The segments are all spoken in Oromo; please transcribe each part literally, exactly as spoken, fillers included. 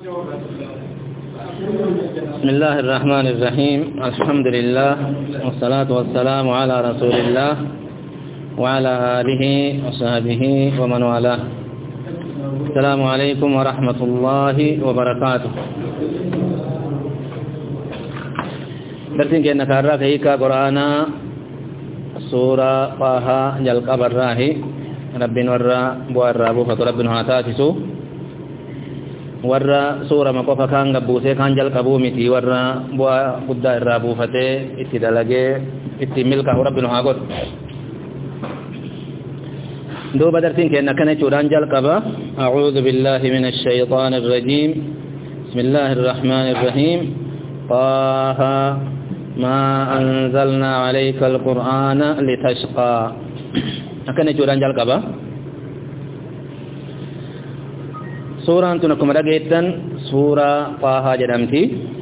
بسم الله الرحمن الرحيم الحمد لله والصلاة والسلام على رسول الله وعلى آله وصحبه ومن والاه. السلام عليكم ورحمة الله وبركاته. درسين كنا كارا فيك قرآن سورة طه جلق براه رب ورّا بوارّا بوفة رب هاتاتسو warra suura makofa kan gabbuse kan jalqabu miti warra bu'a guddaa irraa buufate itti dalagee itti milka rabbinu haa godhu. duuba darsiin keenya kana jechuudhaan jalqaba a'uudhu billahi minash shaytaanir rajiim bismillahir rahmaanir rahiim taaha maa anzalnaa alaykal qur'aana litashqaa akkana jechuudhaan jalqaba. suuraan tun akkuma dhageettan suuraa Taahaa jedhamti.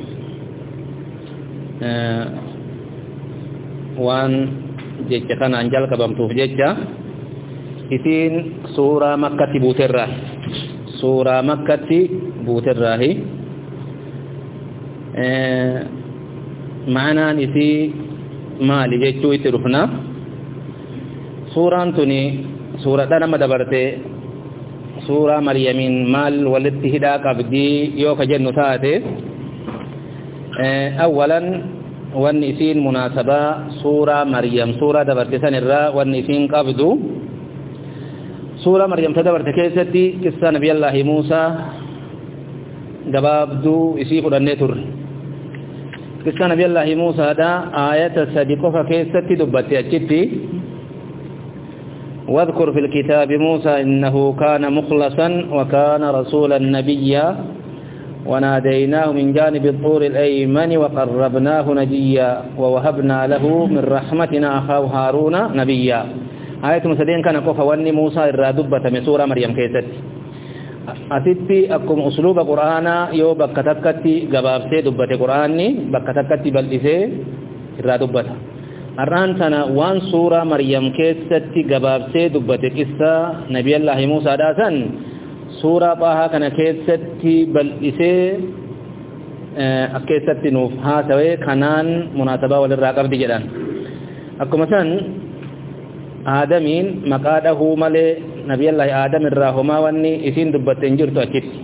waan jecha kanaan jalqabamtuuf jecha isiin suuraa makkatti buuterraa suuraa makkatti buuterraahi ma'anaan isii maali jechuu itti dhufna. suuraan tuni suuradha nama dabarte سورة مريم مال والاتهداء قبدي يوكا جنو تاتي. أولا والنسين مناسبة سورة مريم سورة دبرتسان الراء والنسين قبدو سورة مريم تدبرت كيستي قصة نبي الله موسى قبابدو يسيق النتر قصة نبي الله موسى دا آية الصديقة كيستي دبتي أجتي واذكر في الكتاب موسى إنه كان مخلصا وكان رسولا نبيا وناديناه من جانب الطور الأيمن وقربناه نجيا ووهبنا له من رحمتنا أخاه هارون نبيا. آية مسدين كان قفا واني موسى الرادبة من سورة مريم كيست أتتي أكم أسلوب قرآن يو بكتكتي قبابسي دبة قرآني بكتكتي بلئسي الرادبة arraan sana waan suura maryam keessatti gabaabsee dubbate qissa nabi allah Musa daasan suura Taahaa kana keessatti bal'isee akkeessatti nuuf haasawee kanaan munaasabaa walirraa qabdi jedhan. akkuma san aadamiin maqaa dhahuu malee nabi allah aadam irraa homaa wanni isiin dubbatte hin jirtu achitti.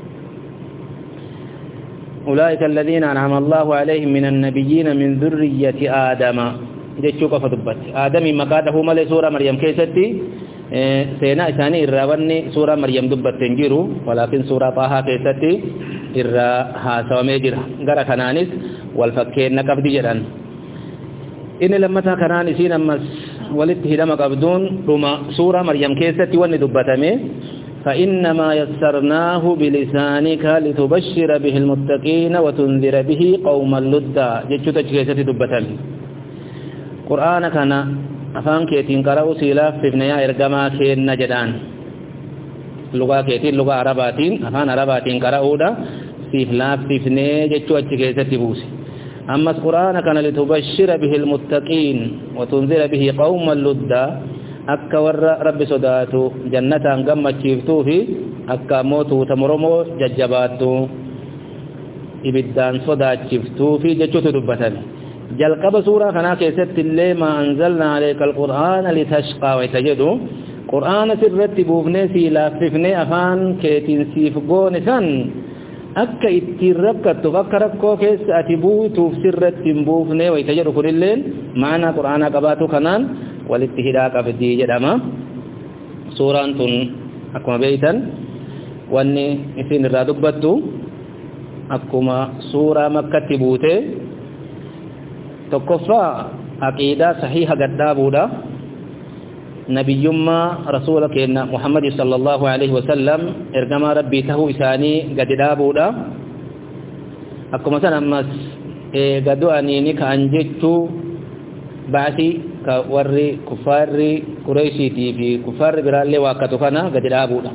أولئك الذين أنعم الله عليهم من النبيين من ذرية آدم jechuu qofa dubbatti. aadami maqaa dhahuu malee suura maryam keessatti seenaa isaanii irraa wanni suura maryam dubbatte hin jiru walaakin suura Taahaa keessatti irraa haasawamee jira. gara kanaanis wal fakkeenna qabdi jedhan. inni lammataa kanaan isiin ammas walitti hidhama qabduun dhuma suura maryam keessatti wanni dubbatame فإنما يسرناه بلسانك لتبشر به المتقين وتنذر به قوما لدا jechuu achi keessatti dubbatame. qur'aana kana afaan keetiin qara'u silaaf fifnaya ergamaa kenna jedhaan. lugaa keetiin lugaa arabaatiin afaan arabaatiin qara'uudha siif laaffifnee jechuu achi keessatti buuse. ammas qur'aana kana litubashshira bihi almuttaqiin wa tunzira bihi qawman ludda akka warra rabbi sodaatu jannataan gammachiiftuu fi akka ammoo tuuta moromoo jajjabaattu ibiddaan sodaachiftuu fi jechuutu dubbatame. jalqaba suuraa kanaa keessatti illee maa anzalnaa alaykal qur'aana litashqaa wayta jedhu qur'aana sirratti buufnee sii laaffifnee afaan keetiin siif goone san akka ittiin rakkattuuf akka rakkoo keessa ati buutuuf sirratti hin buufnee wayta jedhu kunilleen maanaa qur'aanaa qabaatu kanaan walitti hidhaa qabdii jedhama. suuraan tun akkuma beeytan wanni isin irraa dubbattu akkuma suuraa makkatti buute tokkoffaa aqiidaa sahiha gadhaabuudha. nabiyyummaa rasuula keenya Muhammad sallallahu alaihi wasallam ergamaa rabbii tahuu isaanii gadi dhaabuudha. akkuma san ammas gadu aniini ka'an jechuu baasii ka warri kuffaarri Qurayshiitii fi kuffaarri biraallee waakkatu kana gadi dhaabuudha.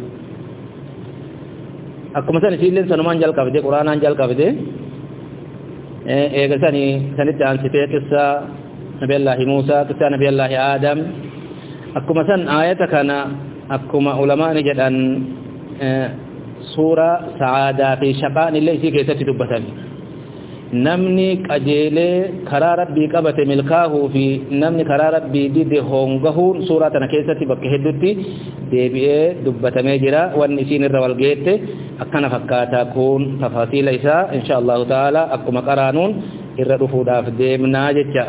akkuma san isiilleen sanumaan jalqabde quraanaan jalqabde eegasanii sanitti aansitee qissa nabi allah Muusaa qissa nabi allah Aadam akkuma san aayata kana akkuma ulamaani jedhan سورة سعادة في شقاء اللي يسي كيسة دبتان نمني قجيلي كرا ربي قبت ملكاه في نمني كرا ربي دي هونغه سورة كيسة بكهدتي ديبئي دبتان ميجرا والنسين الروال جيت أكنا فكاتا كون تفاصيل إساء إن شاء الله تعالى أكما قرانون إردفو داف ديمنا جيجا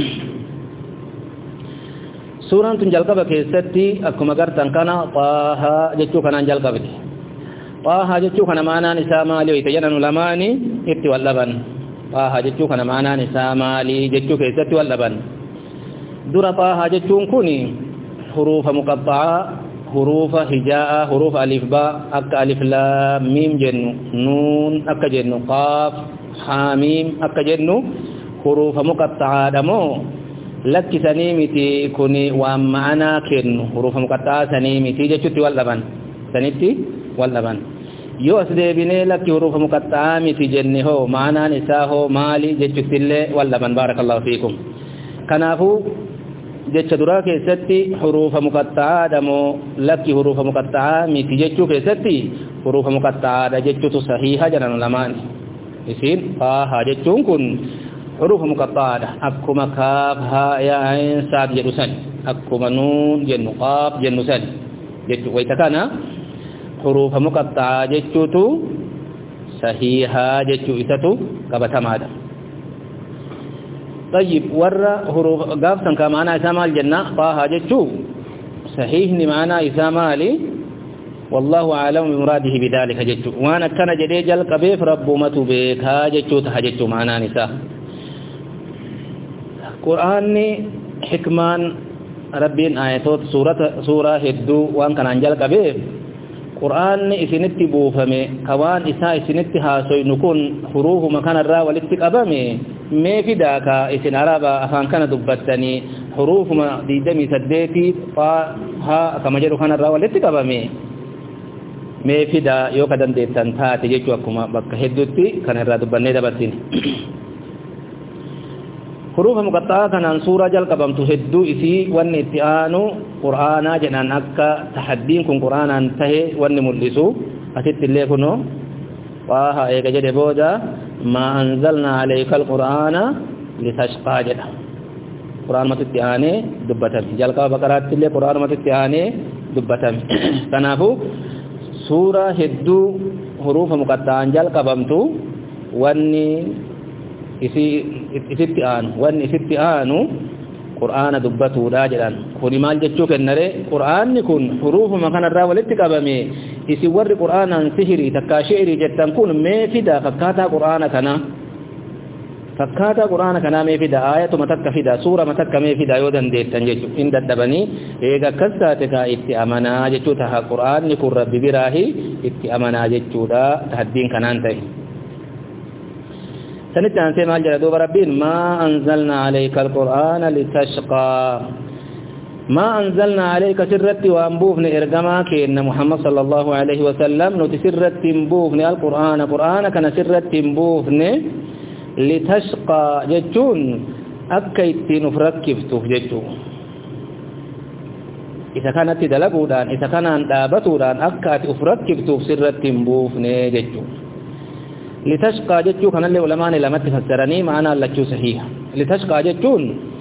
سورة جلقب كيستي أكما قرطان كان طه جتو كان جلقب طه جتو كان معنا نساء مالي ويتجنن لماني ابتي واللبن طه جتو كان معنا نساء مالي جتو كيستي واللبن دور طه جتو كوني حروف مقطعة حروف هجاء حروف ألف باء أك ألف لام ميم جن نون أك جن قاف حاميم أك جن حروف مقطعة دمو لك سنيمتي كوني ومعنا كن حروف مقطعة سنيمتي جتو واللبن سنيتي واللبن يو أسدبيني لك حروف مقطعة متي جن هو معنا نساء هو مالي جتو اللي واللبن بارك الله فيكم كنافو jecha duraa keessatti hurufa muqatta'aa damoo lakki hurufa muqatta'aa miti jechuu keessatti hurufa muqatta'aadha jechuutu sahiha jedhan lamaan isin faaha jechuun kun hurufa muqatta'aadha akkuma kaaf haa yaa ayn saad jedhu san akkuma nuun jennu qaaf jennu san jechuu wayta kana hurufa muqatta'aa jechuutu sahiha jechuu isatu qabatamaadha طيب ورا حروف قاف كان معنا اسماء الجنة طه جتشو صحيح معنا اسماء لي والله اعلم بمراده بذلك جتشو وانا كان جدي جل قبيف رب متو بك جتشو تهجتشو معنا نساء قرآن حكمان ربين آيات سورة سورة هدو وان كان انجل قبيف قرآن اسنت بوفمه كوان اسا اسنت هاسوي نكون حروف مكان الرا والاستقبامه ما في ذاك اسن عربا افان كان دبتني حروف ما ديدمي سديتي فا ها كما جرو كان الرا والاستقبامه ما في دا يو كدن ديتن تا تجيچو كما بك هدوتي كان الرا دبنه دبتين حروف مقطعة كان سورة جل قبمت هدو اسي وان اتيانو قرآن جنان اكا تحدين كن قرآن انتهي وان ملسو اتت اللي كنو واها ايكا جد بودا ما انزلنا عليك القرآن لتشقى جدا قرآن متتياني دبتم جل قبا بقرات اللي قرآن متتياني دبتم تنافو سورة هدو حروف مقطعة جل قبمت واني isi isitti aanu wanni isitti aanu qur'aana dubbatuudha jedhan kuni maal jechuu kennare qur'aanni kun hurufuma kanarraa walitti qabame isi warri qur'aanaan sihirii takkaa shi'irii jettan kun mee fida fakkaataa qur'aana kana fakkaataa qur'aana kana mee fida aayatuma takka fida suurama takka mee fida yoo dandeettan jechuu hin dadhabanii eega akkas taate kaa itti amanaa jechuu taha qur'aanni kun rabbi biraahi itti amanaa jechuudha tahaddiin kanaan ta'e سنت عن سيما الجلد بربين ما أنزلنا عليك القرآن لتشقى ما أنزلنا عليك سرت وأنبوفن إرقماك إن محمد صلى الله عليه وسلم نتسرت تنبوفن القرآن قرآن كان سرت تنبوفن لتشقى جتون أكيت نفركفتو جتو إذا كانت دلقودان إذا كانت دابتودان أكات أفركفتو سرت تنبوفن جتو لتشقى جتو كان اللي علماء لما تفسرني معنا لجو صحيح لتشقى جتون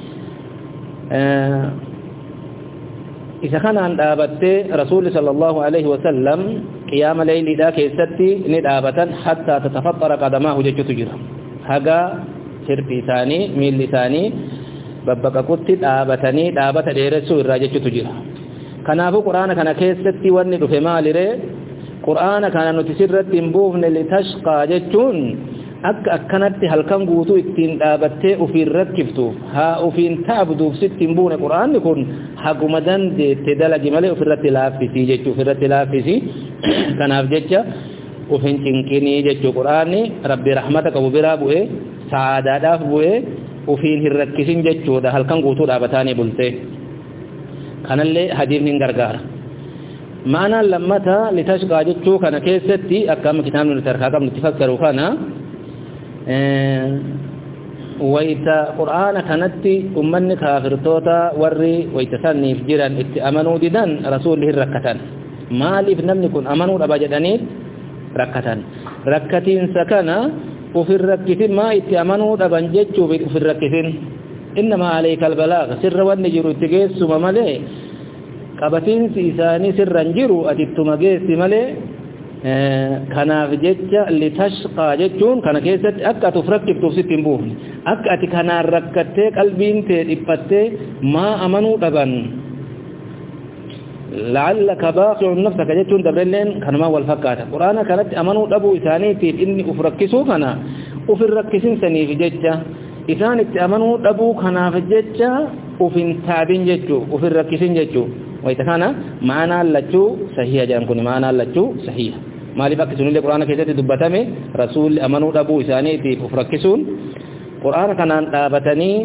آه إذا كان عند آبت رسول صلى الله عليه وسلم قيام الليل ذاك يستي ندابة حتى تتفطر قدماه جتو تجرى هذا شربي ثاني ميل ثاني ببقى كنت دابتني دابة ديرسو الراجة تجرى كان أبو قرآن كان كيستي وني رفما لري قرآن كان نتسرت تنبوفن لتشقى جتون أك أكنت هلكم قوتو اتين دابته وفين ركفتو ها وفين تعبدو في ست تنبون قرآن يكون حق مدن دي تدلج ملي وفين رتلافسي جتو وفين رتلافسي كان أفجتش وفين تنكيني جتو قرآن ربي رحمتك وبرا بوئي سعادة داف بوئي وفين هركسين جتو ده هلكم قوتو دابتاني بلته كان اللي حديث من غرغار معنى لما تا لتشقى جتشو كان كيستي أكام كتاب نتركا كم نتفكروا كان اه ويتا قرآن كانت أمن كافر توتا وري ويتسني في جيران اتأمنوا ديدان رسول له الركتان ما لي بنم نكون أمنوا أبا جدانيت rakkatan rakkatiin sakana ufir rakkitin ma itti amanu daban jechu ufir rakkitin inma alayka albalagh sirra wan jiru tigeessu male qabatin isani sirran jiru atittuma geessi male kanaaf jecha litashqa jechuun kana keessatti akka tufrakkiftuuf sittin buufne akka ati kanaan rakkattee qalbiin tee dhiphattee ma amanuu dhaban la'allaka baaqi'un nafsaka jechuun dabrelleen kanuma wal fakkaata quraana kanatti amanuu dhabuu isaaniitiif inni uf rakkisuu kana ufin rakkisin saniif jecha isaan itti amanuu dhabuu kanaaf jecha ufin taabin jechuu ufin rakkisin jechuu wayta kana maanaan lachuu sahiha jedhan kun maanaan lachuu sahiha maaliif akka sunillee quraana keessatti dubbatame rasuulli amanuu dhabuu isaaniitiif uf rakkisuun quraana kanaan dhaabatanii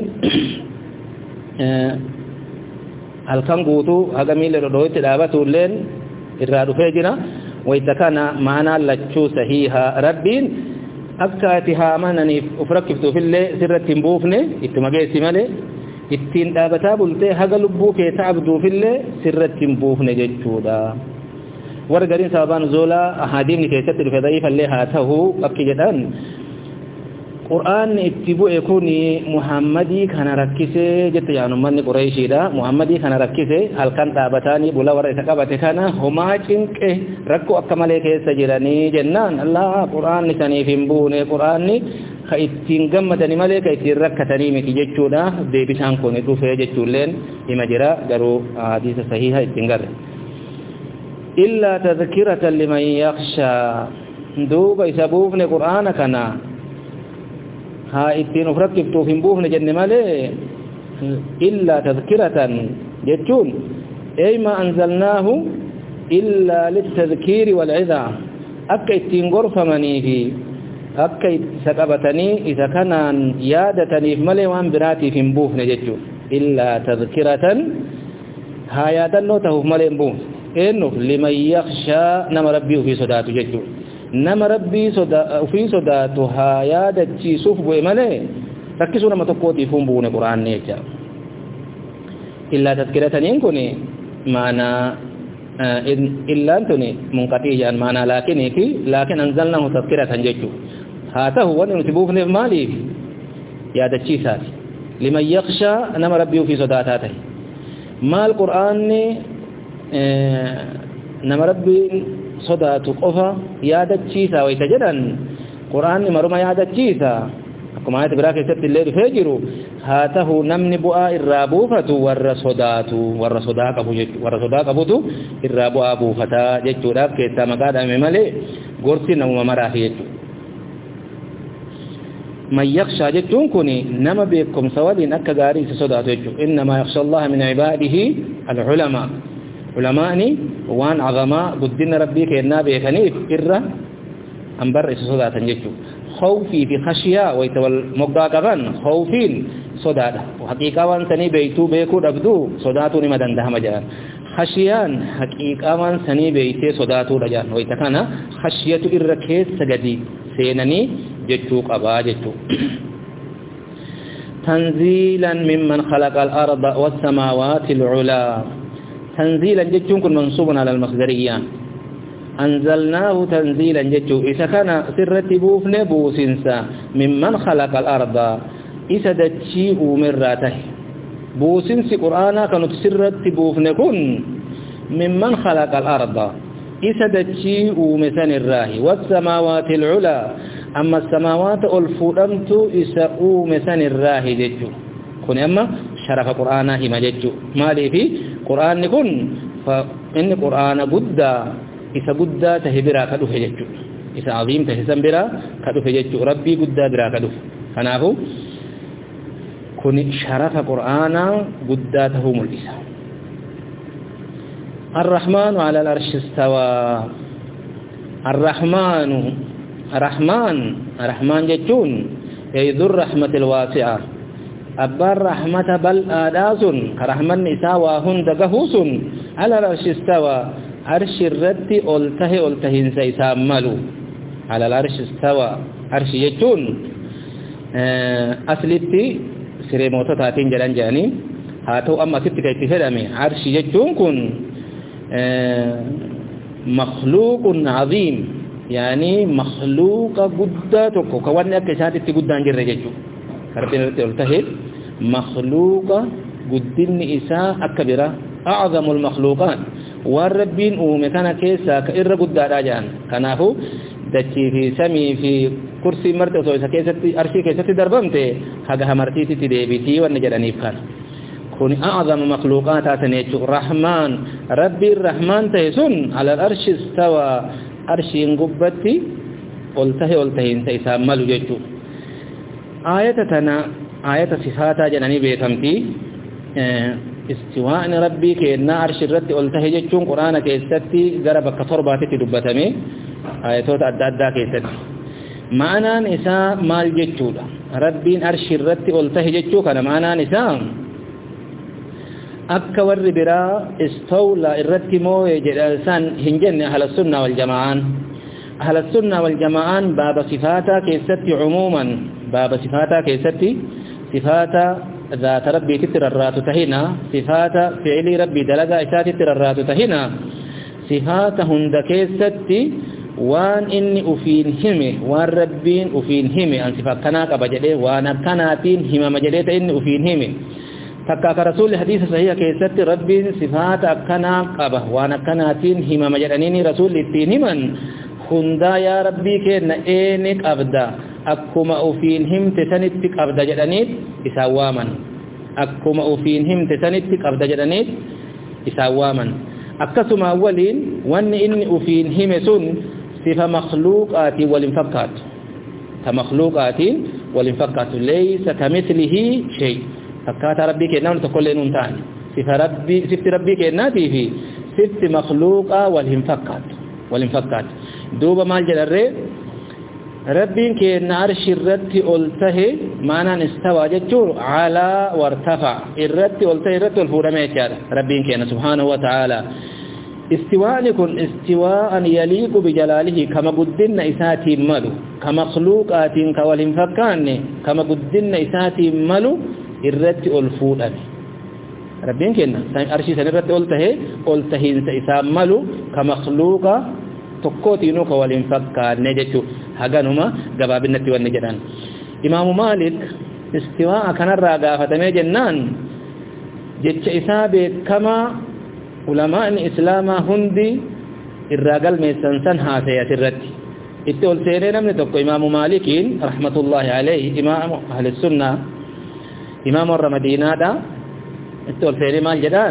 halkan guutuu haga miila dhodhootti dhaabatulleen irraa dhufee jira wayta kana maanaan lachuu sahiha rabbiin akka ati haamananiif uf rakkiftuufillee sirratti hin buufne ittuma geessi malee ittiin dhaabataa bultee haga lubbuu kee ta'abduufillee sirratti hin buufne jechuudha wargariin sababaan zoolaa ahadiimni keessatti dhufe da'iifallee haa ta'uu akki jedhan qur'aanni itti bu'e kuni muhammadii kana rakkisee jette yaanummanni qureeshiidha muhammadii kana rakkisee halkan dhaabatanii bula warra isa qabate kana homaa cinqe rakkoo akka malee keessa jiranii jennaan allah qur'aanni saniif hin buune qur'aanni ka ittiin gammadani malee ka ittiin rakkatanii miti jechuudha deebisaan kun dhufee jechuulleen hima jira garuu hadiisa sahiha ittiin garre illa tadhkiratan liman yakhsha duuba isa buufne qur'aana kana ha ittiin uf rakkiftuuf hin buufne jenne malee illa tadhkiratan jechuun ay ma anzalnaahu illa litadhkiri wal'idha akka ittiin gorfamanii fi akka isa qabatanii isa kanaan yaadataniif malee waan biraatiif hin buufne jechuun illa tadhkiratan ha yaadannoo ta'uuf malee hin buufne eennuuf liman yakhsha nama rabbii ofii sodaatu jechuun nama rabbii ofii sodaatu haa yaadachiisuuf bu'e malee rakkisuu nama tokkootiif hin buune quraanni jecha illaa tadhkirataniin kun maanaa illaan tuni munqatiyyaan maanaa laakiniiti laakin anzalnahu tadhkiratan jechuu haa ta'u wanni nuti buufneef maaliif yaadachiisaati liman yakhsha nama rabbii ofii sodaataa ta'e maal quraanni nama rabbiin sodaatu qofa yaadachiisa wayta jedhan quraanni maruma yaadachiisa akkuma ayat biraa keessatti illee dhufee jiru haa ta'u namni bu'aa irraa buufatu warra sodaatu warra sodaa qabu jechuudha warra sodaa qabutu irraa bu'aa buufataa jechuudhaaf keessaa maqaa dhaame malee gorsi namuma maraafi jechuudha man yakhsha jechuun kun nama beekumsa waliin akka gaarii isa sodaatu jechuudha innamaa yakhsha allaha min ibaadihi al-ulama ulamaani waan azamaa guddina rabbii kennaa beekaniif irra ambar isa sodaatan jechuudha khawfii fi khashiyaa wayta wal moggaa qaban khawfiin sodaadha haqiiqaa waan sanii beeytuu beekuu dhabdu sodaatuu nima dandahama jedhan khashiyaan haqiiqaa waan sanii beeytee sodaatuudha jedhan wayta kana khashiyatu irra keessa gadi seenanii jechuu qabaa jechuudha tanziilan mimman khalaqa al-arda was-samaawaati al-'ulaa تنزيلا جتون كن منصوب على المصدرية أنزلناه تنزيلا جتو إذا كان سرت بوفن بوسنسا ممن خلق الأرض إذا دتشيء مراته بوسنس قرآن كانت سرت بوفن كن ممن خلق الأرض إذا دتشيء مثل الراهي والسماوات العلا أما السماوات الفلمت إذا مثل الراهي جتو كن أما شرف قرآن هما جتو مالي في قرآن كن فإن قرآن قد إذا قد تهبرا كدف جتو إذا عظيم تهسنبرا كدف جتو ربي قد برا كدف فناه كن شرف قرآن قد تهم الإساء الرحمن على العرش استوى الرحمن الرحمن الرحمن جتون أي ذو الرحمة الواسعة أبا الرحمة بل آداس كرحمن إساوى هند قهوس على العرش استوى عرش الرد ألته ألتهن سيساملوا على العرش استوى عرش يجون أسلتي سري موتتاتين جلان جاني هاتو أما ستك اتفادمي عرش يجون كن مخلوق عظيم يعني مخلوق قدّا تكو كواني أكشات تقدّا نجر جيجو ربين رتي قلته مخلوق قدّن إساء أكبرة أعظم المخلوقات والربين أومكنا كيسا كإر قدّا راجان كنافو دچي في سمي في كرسي مرتو سوى كيستي أرشي كيستي دربمته حقها مرتيتي تديبتي والنجرانيف كان كون أعظم مخلوقات تنيجو الرحمن ربي الرحمن تيسون على الأرش استوى أرشي انقبتي قلته قلته انت إسامل جيجو آية تنا آية صفاتا جناني بيتمتي استواء ربي كأن أرش الرد قلته جيجون قرآن كيستي قربك طرباتي تدبتمي آياتوت أدى أدى كيستي معنى نساء مال جيجو ربين أرش الرد قلته جيجو كان معنى نساء akka warri biraa istawla irratti moo jedhan hinjenne ahla sunna wal jamaan ahla sunna wal jamaan baba sifata keessatti umuman baba sifata keessatti sifata ذات ربي تتررات تهنا صفات فعل ربي دلغا إسات تتررات تهنا صفات هند keessatti waan inni ufiin hime waan rabbiin ufiin hime an sifat kana qaba jedhe waan akkanaatiin himama jedhe ta inni ufiin hime takka rasul hadith sahih keessatti rabbiin sifaata akkana qaba waan akkanaatiin himama jedhanini rasul ittiin himan hunda ya rabbi kenna eeni qabda akkuma ufiin himte sanitti qabda jedhaniit isaawaman akkuma ufiin himte sanitti qabda jedhaniit isaawaman akkasuma waliin wanni inni ufiin hime sun sifa makhluqati walin fakkat ta makhluqati walin fakkat laysa kamithlihi shay فكات ربي كنا نتقول إنه تاني سف ربي سفت ربي كنا تيجي سفت مخلوقة والانفكات والانفكات دوب مال جلره ربي كنا عرش الرد ألته معنا استوى جتور على وارتفع الرد ألته الرد الفورمة كذا ربي كنا سبحانه وتعالى استواء لكن استواء يليق بجلاله كما قدنا إساتي ملو كمخلوقات كوالانفكان كما قدنا إساتي ملو irratti ol fuudhame rabbiin kenna arshii san irratti ol tahe ol tahiinsa isaa malu ka makhluuqa tokkootiinuu ka waliin fakkaanne jechuu haganuma gabaabinatti wanni jedhan imaamu maalik istiwaa'a kanarraa gaafatamee jennaan jecha isaa beekamaa ulamaa'ni islaamaa hundi irraa galmeessan san haasayat irratti itti ol seenee namni tokko imaamu maalikiin rahmatullaahi alayhi imaamu ahli sunnaa إمام الرمدينة دا التول فيري مال جدان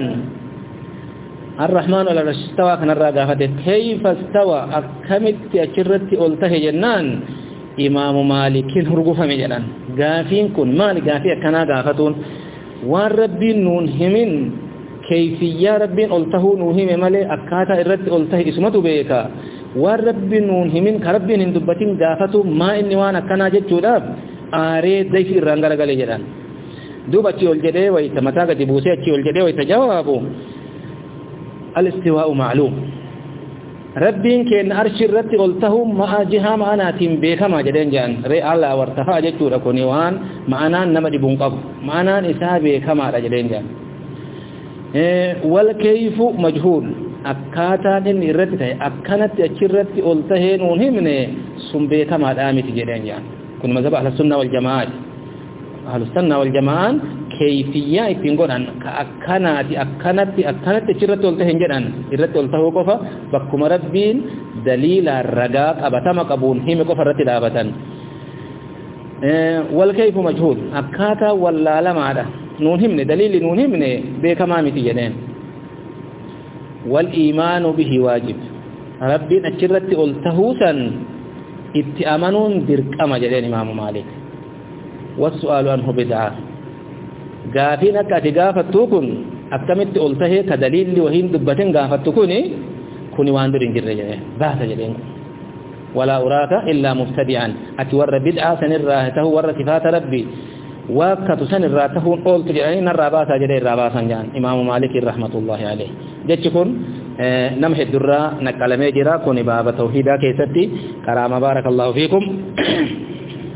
الرحمن ولا استوى كان الرقافة كيف استوى أكمت أشرت ألته جنان إمام مالك هرقوفة من جدان قافين كن مالك قافية كنا قافتون والربين نونهمين كيفية ربين ألته نوهم مالي أكاتا الرد ألته اسمته بيكا والربين نونهمين كربين اندبتين قافتو ما إني وانا كنا جدتو داب آريد ذيك الرنقل جدان دوبا تي والجدي ويتمتا قد بوسي تي والجدي ويتجاوبوا الاستواء معلوم ربين كان أرش الرد قلته مع جهة معنا تيم بيكا ما جدين جان ري الله وارتفاع جدتو ركونيوان معنا نمد بنقب معنا نساء بيكا ما جدين جان إيه والكيف مجهول أكاتا دين الرد تاي أكانت الرد قلته نونهمني سم بيكا ما دامت جدين جان كن مذهب أهل السنة والجماعة أهل السنة والجماعة كيفية يتنقلن كأكنات أكنات أكنات تشرت والتهن جدًا إرت والته كفا بكم ربين دليل الرجاء أبتما قبون هم كفا رتلا أبتن اه والكيف مجهول أكاتا ولا لما هذا نونهمني دليل نونهمني بكما متجنين والإيمان به واجب ربين أشرت والته سن اتأمنون درك أما جدين إمام مالك والسؤال عنه بدعة غافين كاتي غافتوكن أكتمت ألته كدليل وهين دبتين غافتوكني كوني واندرين جرية بحث جرين ولا أراك إلا مبتدعا أتور بدعة سنراهته ور صفات ربي وكتو سنراهته قلت جرين الراباسة جرين الراباسة جان إمام مالك رحمة الله عليه جتكن اه نمح الدراء نكالمي جرا كوني باب توحيدا كيستي كرام بارك الله فيكم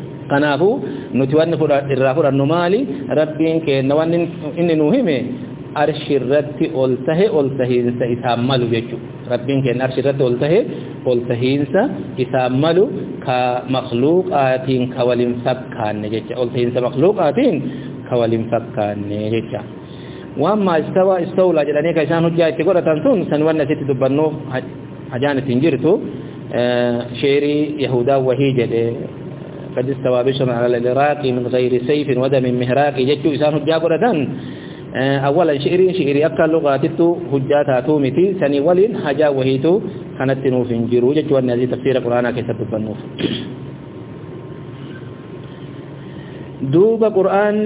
kanaafu nuti wanni irraa fudhannu maali rabbiin keenya wanni inni nuu hime عرش الرت ألته ألتهين سإسامل يجو ربين كن عرش الرت ألته ألتهين سإسامل كمخلوق آتين كولم فكان يجو ألتهين سمخلوق آتين كولم فكان يجو وأما استوى استولى جلاني كيسان هجاء تقول تنسون سنوانا ست دبنو حجانة تنجرتو آه شيري يهودا وهي جده قد استوى بشر على العراق من غير سيف ودم مهراق يجو إسان هجاء قرتان آه أولا شعري شعري أكا لغاتتو هجاتها تومتي سني ولين حجاء وهيتو كانت تنوف انجرو جتو أن هذه تفسير القرآن كيسا دبنو دوب قرآن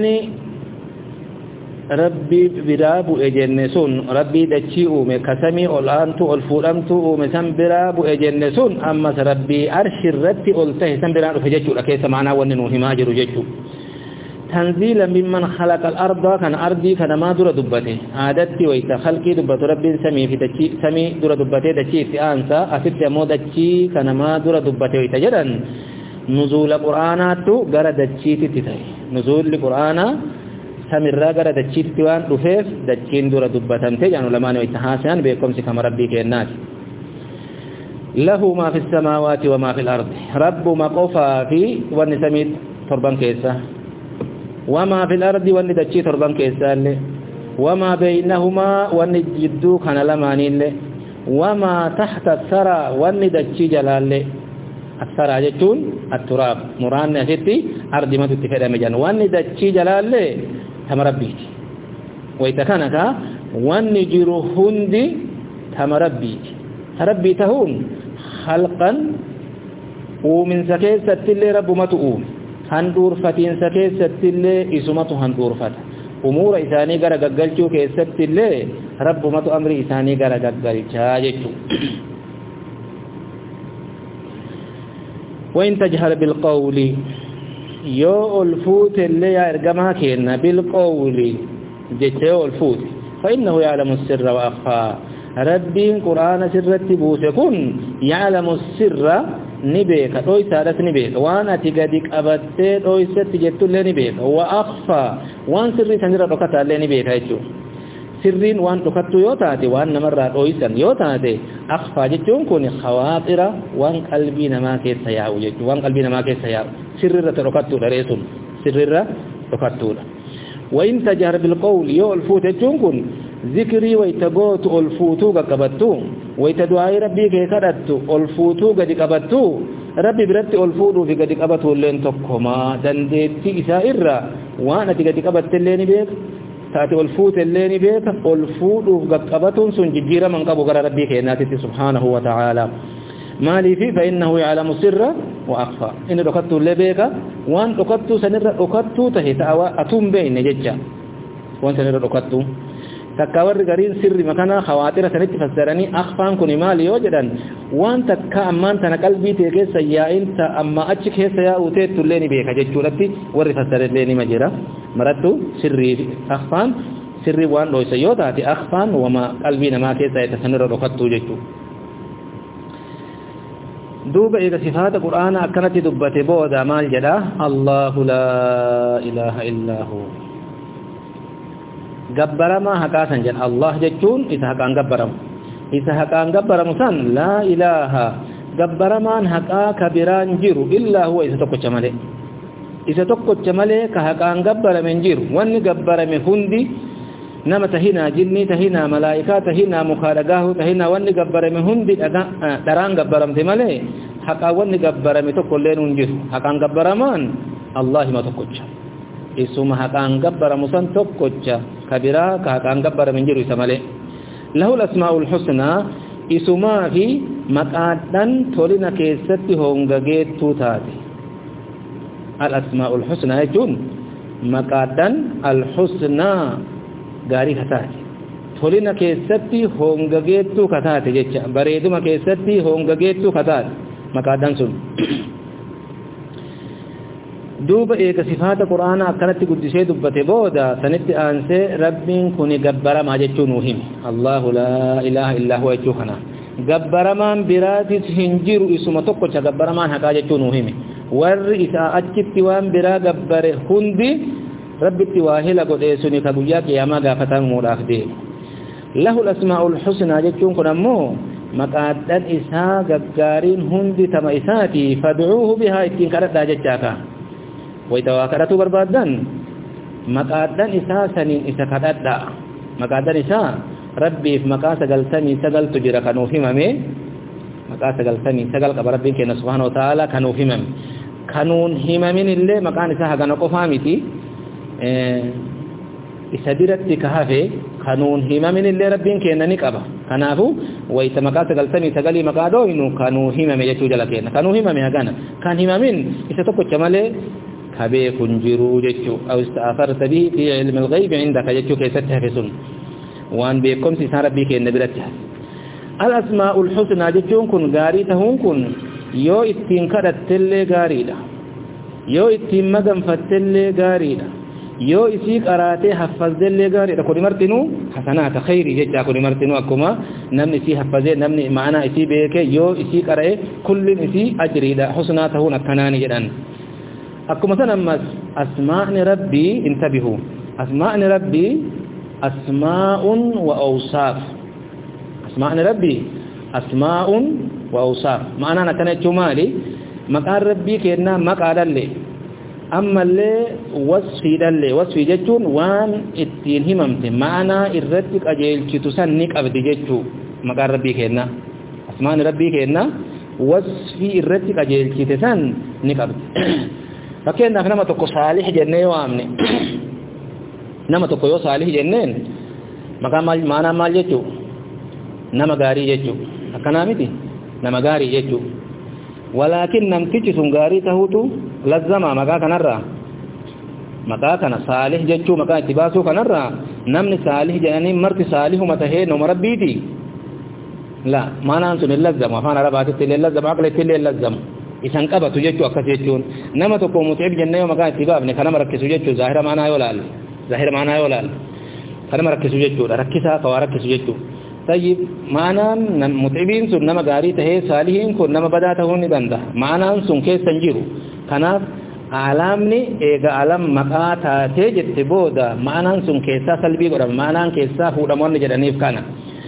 ربي برابو اجنسون ربي دچيو مي كسمي اولانتو الفودمتو مي سن برابو اجنسون اما ربي عرش الرت قلته سن برابو فجچو لكيس معنا ونن هما جرو جچو تنزيلا ممن خلق الارض كان ارضي كان ما در دبته عادتي ويت خلقي دبت ربي سمي في دچي سمي در دبته دچي انسا افت مو دچي كان ما در دبته ويت جدن نزول القرانات غر دچي تتي نزول القران سمرا غره دچيت وان دفيف دچين دور دبتنته جانو لمانو اتحاسان بكم سكم ربي كنات له ما في السماوات وما في الارض رب ما قفا في وان سميت تربان كيسا وما في الارض وان دچي تربان كيسا وما بينهما وان جدو كان لمانين وما تحت الثرى وان دچي جلال الثرى جتون التراب مران نهتي ارض ما تتفدى مجان وان دچي جلال تمربيتي ويتكنك والنجر هندي تمربيتي تربيتهم خلقا ومن سكيسة اللي رب ما تقوم هندور فتين سكيسة اللي اسمته هندور فت أمور إساني غرق قلتو كيسة اللي رب ما تأمر إساني غرق قلتو وإن تجهر بالقول يو الفوت اللي يرجمها كنا بالقول جتيو الفوت فإنه يعلم السر وأخفى ربي قرآن سرت بوسكن يعلم السر نبيك أوي سارت نبيك وانا تجدك أبتت أوي ست جت اللي نبيك وأخفى وان سر سنجر ركعت اللي نبيك هيجو سرين وان ركعت يوتاتي وان مرات أوي سن يوتاتي أخفى جتون كون خواطر وان قلبي نما كيس سياو جت وان قلبي نما كيس سياو سرر تركتو دريسون سرر تركتو وإن تجهر بالقول يو الفوت جونكن ذكري ويتغوت الفوتو قبطو ويتدعي ربي كيكدتو الفوتو قد قبطو ربي برت الفوتو في قد قبطو لين تقما دندتي إسائر وانا قد قبط اللين بيك تاتي الفوت اللين بيك الفوتو قد قبطو سنججير من قبو قرى ربي كيناتي سبحانه وتعالى مالي في فإنه يعلم سر وأخفى إن ركضت لبيك وان ركضت سنر ركضت تهت أتوم بين ججا وان سنر ركضت تكاور غرين سر مكانا خواتر سنت فسرني أخفان كوني مالي وجدا وان تكا أمان تنقلبي تيكي سيائن تا أما أجك هي سياء وتيت ليني بيك ججو لبتي ور فسر ليني مجرى مرتو سري أخفان سري وان لو سيوتاتي أخفان وما قلبي نما كي سيتسنر ركضت ججو دوب إذا صفات القرآن أكنت دبته بودا مال جدا الله لا إله إلا هو جبر ما حكاسن جن الله جتون إذا حكان جبرم إذا حكان جبرم سن لا إله جبر ما حكا كبران جيرو إلا هو إذا تكو جماله إذا تكو جماله كحكان جبر من جيرو وان جبر من هندي نما تهينا جني تهينا ملائكة تهينا مخالقاه تهينا وان جبر من هندي دران جبرم تماله حقا وان جبر من تكو لين جيرو حكان جبر من الله ما تكو اسم حقان جبر مسن تكو كبيرا كحكان جبر من جيرو تماله له الأسماء الحسنى اسما في مقادن تولنا كيستي هونغاجيت توتاتي الأسماء الحسنى يجون مقادن الحسنى غاري كتاتي تولنا كيستي هونغاجيت تو كتاتي جچا بريدما كيستي هونغاجيت تو كتات مقادن سن دوب ایک صفات قرآن اکرت قدسے دبتے بودا سنت آنسے ربین کنی گبرا ما جچو نوہم اللہ لا الہ الا ہوا جچو خنا گبرا مان براتی ہنجر اسم تقو چا گبرا مان حقا جچو نوہم ور اسا اچتوان برا گبر ہندی ربي تواهل قد إيسوني كبياك يا ما قافتان مرافدي له الأسماء الحسنى جتشون كنمو مقادن إساء ققارين هندي تم إساتي فادعوه بها اتين كرت لا جتشاكا ويتواكرتوا بربادن مقادن إساء سنين إساء كرت لا مقادن إساء ربي في مقاس قلتني سقل تجرى كانوا في ممي مقاس قلتني سقل قبر ربي كينا سبحانه وتعالى كانوا في ممي كانون هممين اللي مقان إساء قنقو فامتي إساء درت كهافي كانون هممين اللي ربين كينا نقبا كنافو وإساء مقاس قلتني سقلي مقادو إنو كانوا هممي يجو جل كينا كانوا هممي هقانا كان هممين إساء تقو جمالي كبه كنجرو جيشو أو استأثرت به في علم الغيب عندك جيشو كيستها في سن وان بكم سيسان ربي كينا برتها الأسماء الحسنى جيشون كن غاري تهون كن يو اتين كرت اللي غاري دا يو اتين مدن فت اللي غاري دا يو اسيك أراتي حفظ اللي غاري دا كوني مرتنو حسنات خيري جيشا كوني مرتنو أكما نمني سي حفظي نمني معنا اسي بيكي يو اسيك أرأي كل اسي أجري دا حسنى تهون أكناني جدان أكما سنمس أسماء ربي انتبهوا أسماء ربي أسماء وأوصاف أسماء ربي أسماء وأوصاف معنى نكنا جمالي مقال ربي كنا مقال اللي أما اللي وصفي اللي وصفي جتون وان اتين هممت معنى الرتك أجيل تسنك أبدي جتو مقال ربي كنا أسماء ربي كنا وصفي الرتك أجيل تسنك أبدي فكنا نما تقو صالح جنة وامني نما تقو يو صالح جنة مقام معنى مال جتو نما غاري جتو أكنامتي نما غاري جتو ولكن نمتيج سنغاري تهوتو لزما مقا كنرى مقا كان صالح جتو مقا اتباسو كنرى نمني صالح جناني مرت صالح متهين ومربيتي لا ما نانسون اللزم وفانا رباتي تلي اللزم عقل تلي اللزم إسان قبطو جتو أكس جتون نما تقو متعب جنة ومقا اتبابني كان مركسو جتو ظاهر معنا يولال ظاهر معنا يولال كان مركسو جتو ركسها فواركسو جتو طيب معنى متعبين سن نما غاري تهي صالحين كن نما بدا تهون بندا معنى سن كيس سنجيرو كناف عالمني ايغا عالم مقاتا تجت بودا معنى سن كيسا سلبي غدا معنى كيسا فودمون جدنيف كان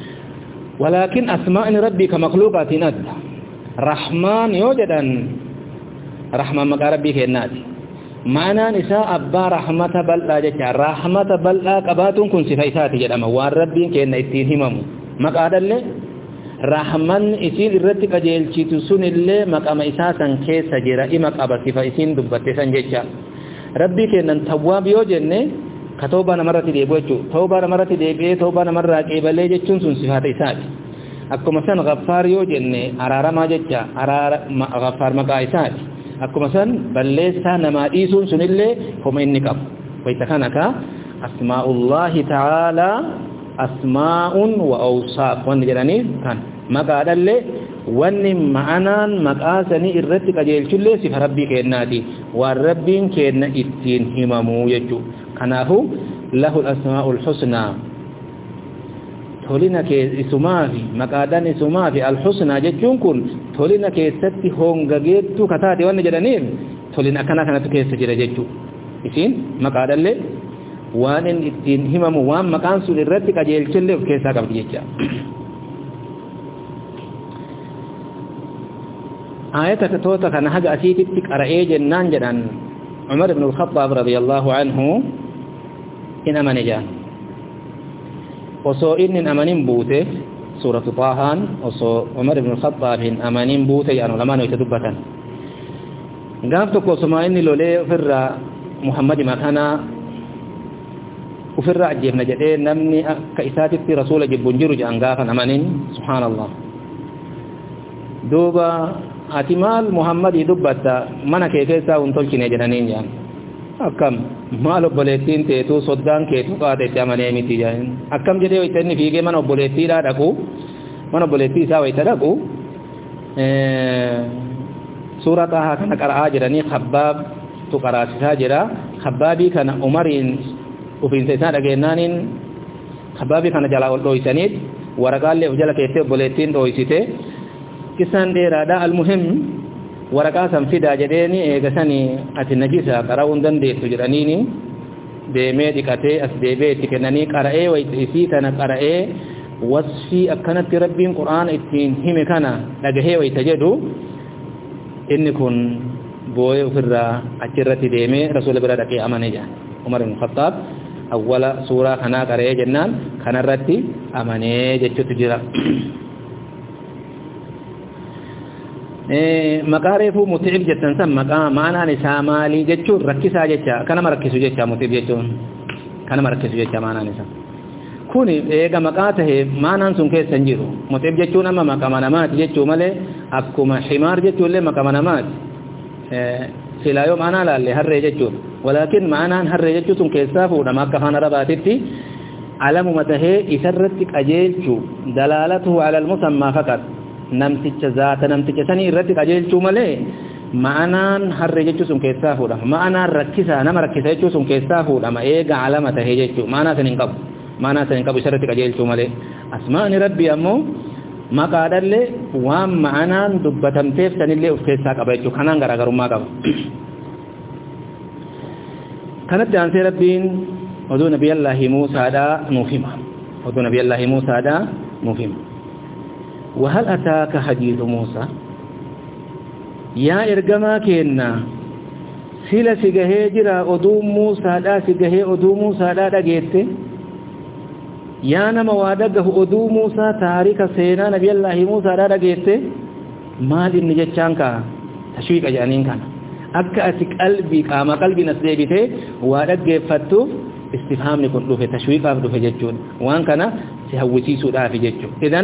ولكن اسماء ربي كمخلوقات ند رحمن يوجدن رحمن مقربي كنات معنى نساء ابا رحمه بل جت رحمه بل قباتون كن صفات جدما وربي كن اتهمم مقادله رحمن اسين الرت قجلچيتو سنله مقام اساسن كيس جرا اما قبتي فاسين دبته سنجچا ربي كنن تواب يوجنه كتوبه نمرتي ديبوچو توبه نمرتي ديبي توبه نمرا قبله جچون سن صفات اسات اكما سن غفار يوجنه ارارما جچا ارار غفار مقا اسات اكما سن بلسا نماديسون سنله هم انكم ويتكنك اسماء الله تعالى أسماء وأوصاف وان جراني كان مقاد اللي وان معنان مقاسني الرتك أجيل كله سف ربي كيناتي والربي كين اتين هممو يجو كناه له الأسماء الحسنى تولينا كي اسمافي مقادان اسمافي الحسنى ججون كن تولينا كي ستي هونغاجيتو كتاتي وان جراني تولينا كنا كنا تكي سجر ججو اسين مقاد اللي وان ittiin himamu waan maqaan sun irratti qajeelchille of keessaa qabdi jecha ayata toota kana haga asiititti qara'ee jennaan jedhan Umar ibn al-Khattab radiyallahu anhu in amane jaan osoo inni amanin buute suratu Tahaan osoo Umar ibn al-Khattab in amanin buute yaanu lamaan way dubbatan gaaf tokko osoo inni lolee ofirra Muhammad makana وفي الرعجة نجدين نمني كإساتي في رسول جبنجر جانغافا أمانين سبحان الله دوبا اتمال محمد دبتا منا كيفيسا ونطلق نجنانين جان أكم مالو بوليتين تيتو صدان كيتو قادة جاماني ميتي جان أكم جدي ويتني فيجي منو بوليتي را دكو منو بوليتي سا ويتدكو سورة ها كان قرأ جراني خباب تقرأ ساجرا خبابي كان عمرين وفي سيسان أجنانين خبابي كان جلا دويسانيت ورقال له جلا كيسه بوليتين دويسيته كسان ديرادا المهم ورقا سنفدا جديني إيجاساني أتنجيسا قراون دندي تجرانيني deemee dhiqatee as deebee itti kennanii qara'ee wayita isii tana qara'ee wasfii akkanatti rabbiin qur'aana ittiin hime kana dhagahee wayita jedhu inni kun boo'ee ofirraa achirratti deemee rasuula bira dhaqee amane jedhan Umar ibn Khattab awwala suuraa kanaa qara'ee jennaan kanarratti amanee jechuutu jira. maqaa reefuu muti'ib jettan san maqaa maanaan isaa maalii jechuun rakkisaa jecha kanama rakkisu jecha muti'ib jechuun kanama rakkisu jecha maanaan isaa kuni eega maqaa tahee maanaan sun keessa hin jiru muti'ib jechuun amma maqama namaati jechuu malee akkuma himaar jechuullee maqama namaati silaa yoo maanaa laalle harree jechuun walaakin maanaan harree jechuu sun keessaa fuudhama akka afaan arabaatitti alamuma tahee isarratti qajeelchu dalaalatuhu ala almusammaa faqat namticha zaata namticha sanii irratti qajeelchuu malee ma'anaan harree jechuu sun keessaa fuudhama ma'anaan rakkisaa nama rakkisa jechuu sun keessaa fuudhama eega alama tahee jechuu ma'anaa san hin qabu ma'anaa san hin qabu isarratti qajeelchuu malee asmaani rabbii ammoo maqaadhallee waan ma'anaan dubbatamteef sanillee of keessaa qaba jechuu kanaan garaagarummaa qaba kanatti aansee rabbiin oduu nabiyallaahi Muusaadhaa nuuf hima oduu nabiyallaahi Muusaadhaa nuuf hima وهل أتاك حديث موسى يا إرجما كنا سلا سجاه جرا أدوم موسى لا سجاه أدوم موسى لا دقيت يا نما وادقه أدوم موسى تاريخ سينا نبي الله موسى لا دقيت ما دين نجتشانكا تشويق أجانين كان أكا أتك قلبي كاما قلبي نسديبته وادق فتو استفهام نكون له تشويق أفضل في جتشون وان كان سهوتي سودا في جتشون إذن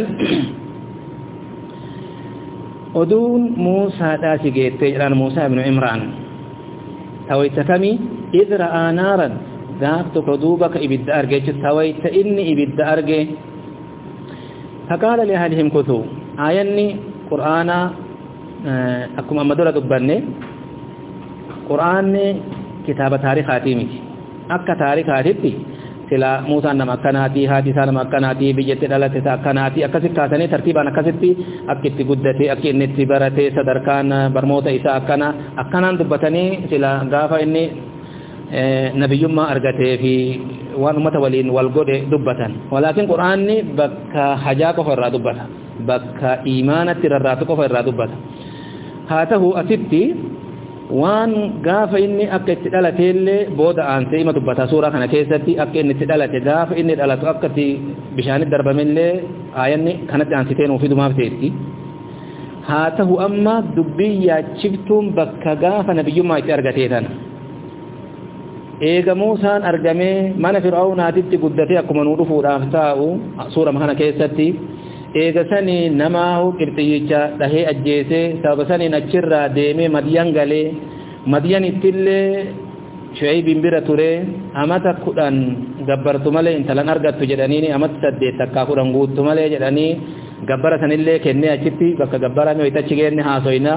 أدون موسى داسي جيت جران موسى بن عمران تويت كمي إذ رأى نارا ذاك تقدوبك إبد أرجع تويت إني إبد أرجع فقال لأهلهم كتو آيني قرآن أكم أمدورة دبني قرآن كتاب تاريخ آتيمي أكا تاريخ آتيتي sila Musa nama akkanati hadi sana nama akkanati biyyatti dhalate ta akkanati akkasitti kaasanii tartiibaan akkasitti akkitti guddate akki inni itti barate sadarkaan barmoota isaa akkana akkanaan dubbatanii sila gaafa inni nabiyyummaa argatee fi waan ummata waliin wal godhe dubbatan walaakin quraanni bakka hajaa qofa irraa dubbata bakka iimaanatti rarraatu qofa irraa dubbata haa ta'u asitti waan gaafa inni akka itti dhalateellee booda aansee ima dubbata suuraa kana keessatti akka inni itti dhalate gaafa inni dhalatu akka itti bishaanitti darbamellee aayanni kanatti aansitee nuuf hidumaaf ta'etti haa ta'u amma dubbii yaachiftuun bakka gaafa nabiyyummaa itti argatee tana eega Muusaan argamee mana Fir'aawnaatitti guddatee akkuma nuu dhufuudhaaf taa'u suuraa kana keessatti eega sanii namaahu qibxiyyicha dhahee ajjeesee sababa saniin achirraa deemee Madiyan galee Madiyan ittillee Shu'aybiin bira ture amata kudhan gabbartu malee intalan argattu jedhanii amata saddeet takkaa kudhan guuttu malee jedhanii gabbara sanillee kennee achitti bakka gabbara mee itachi geenne haasoyna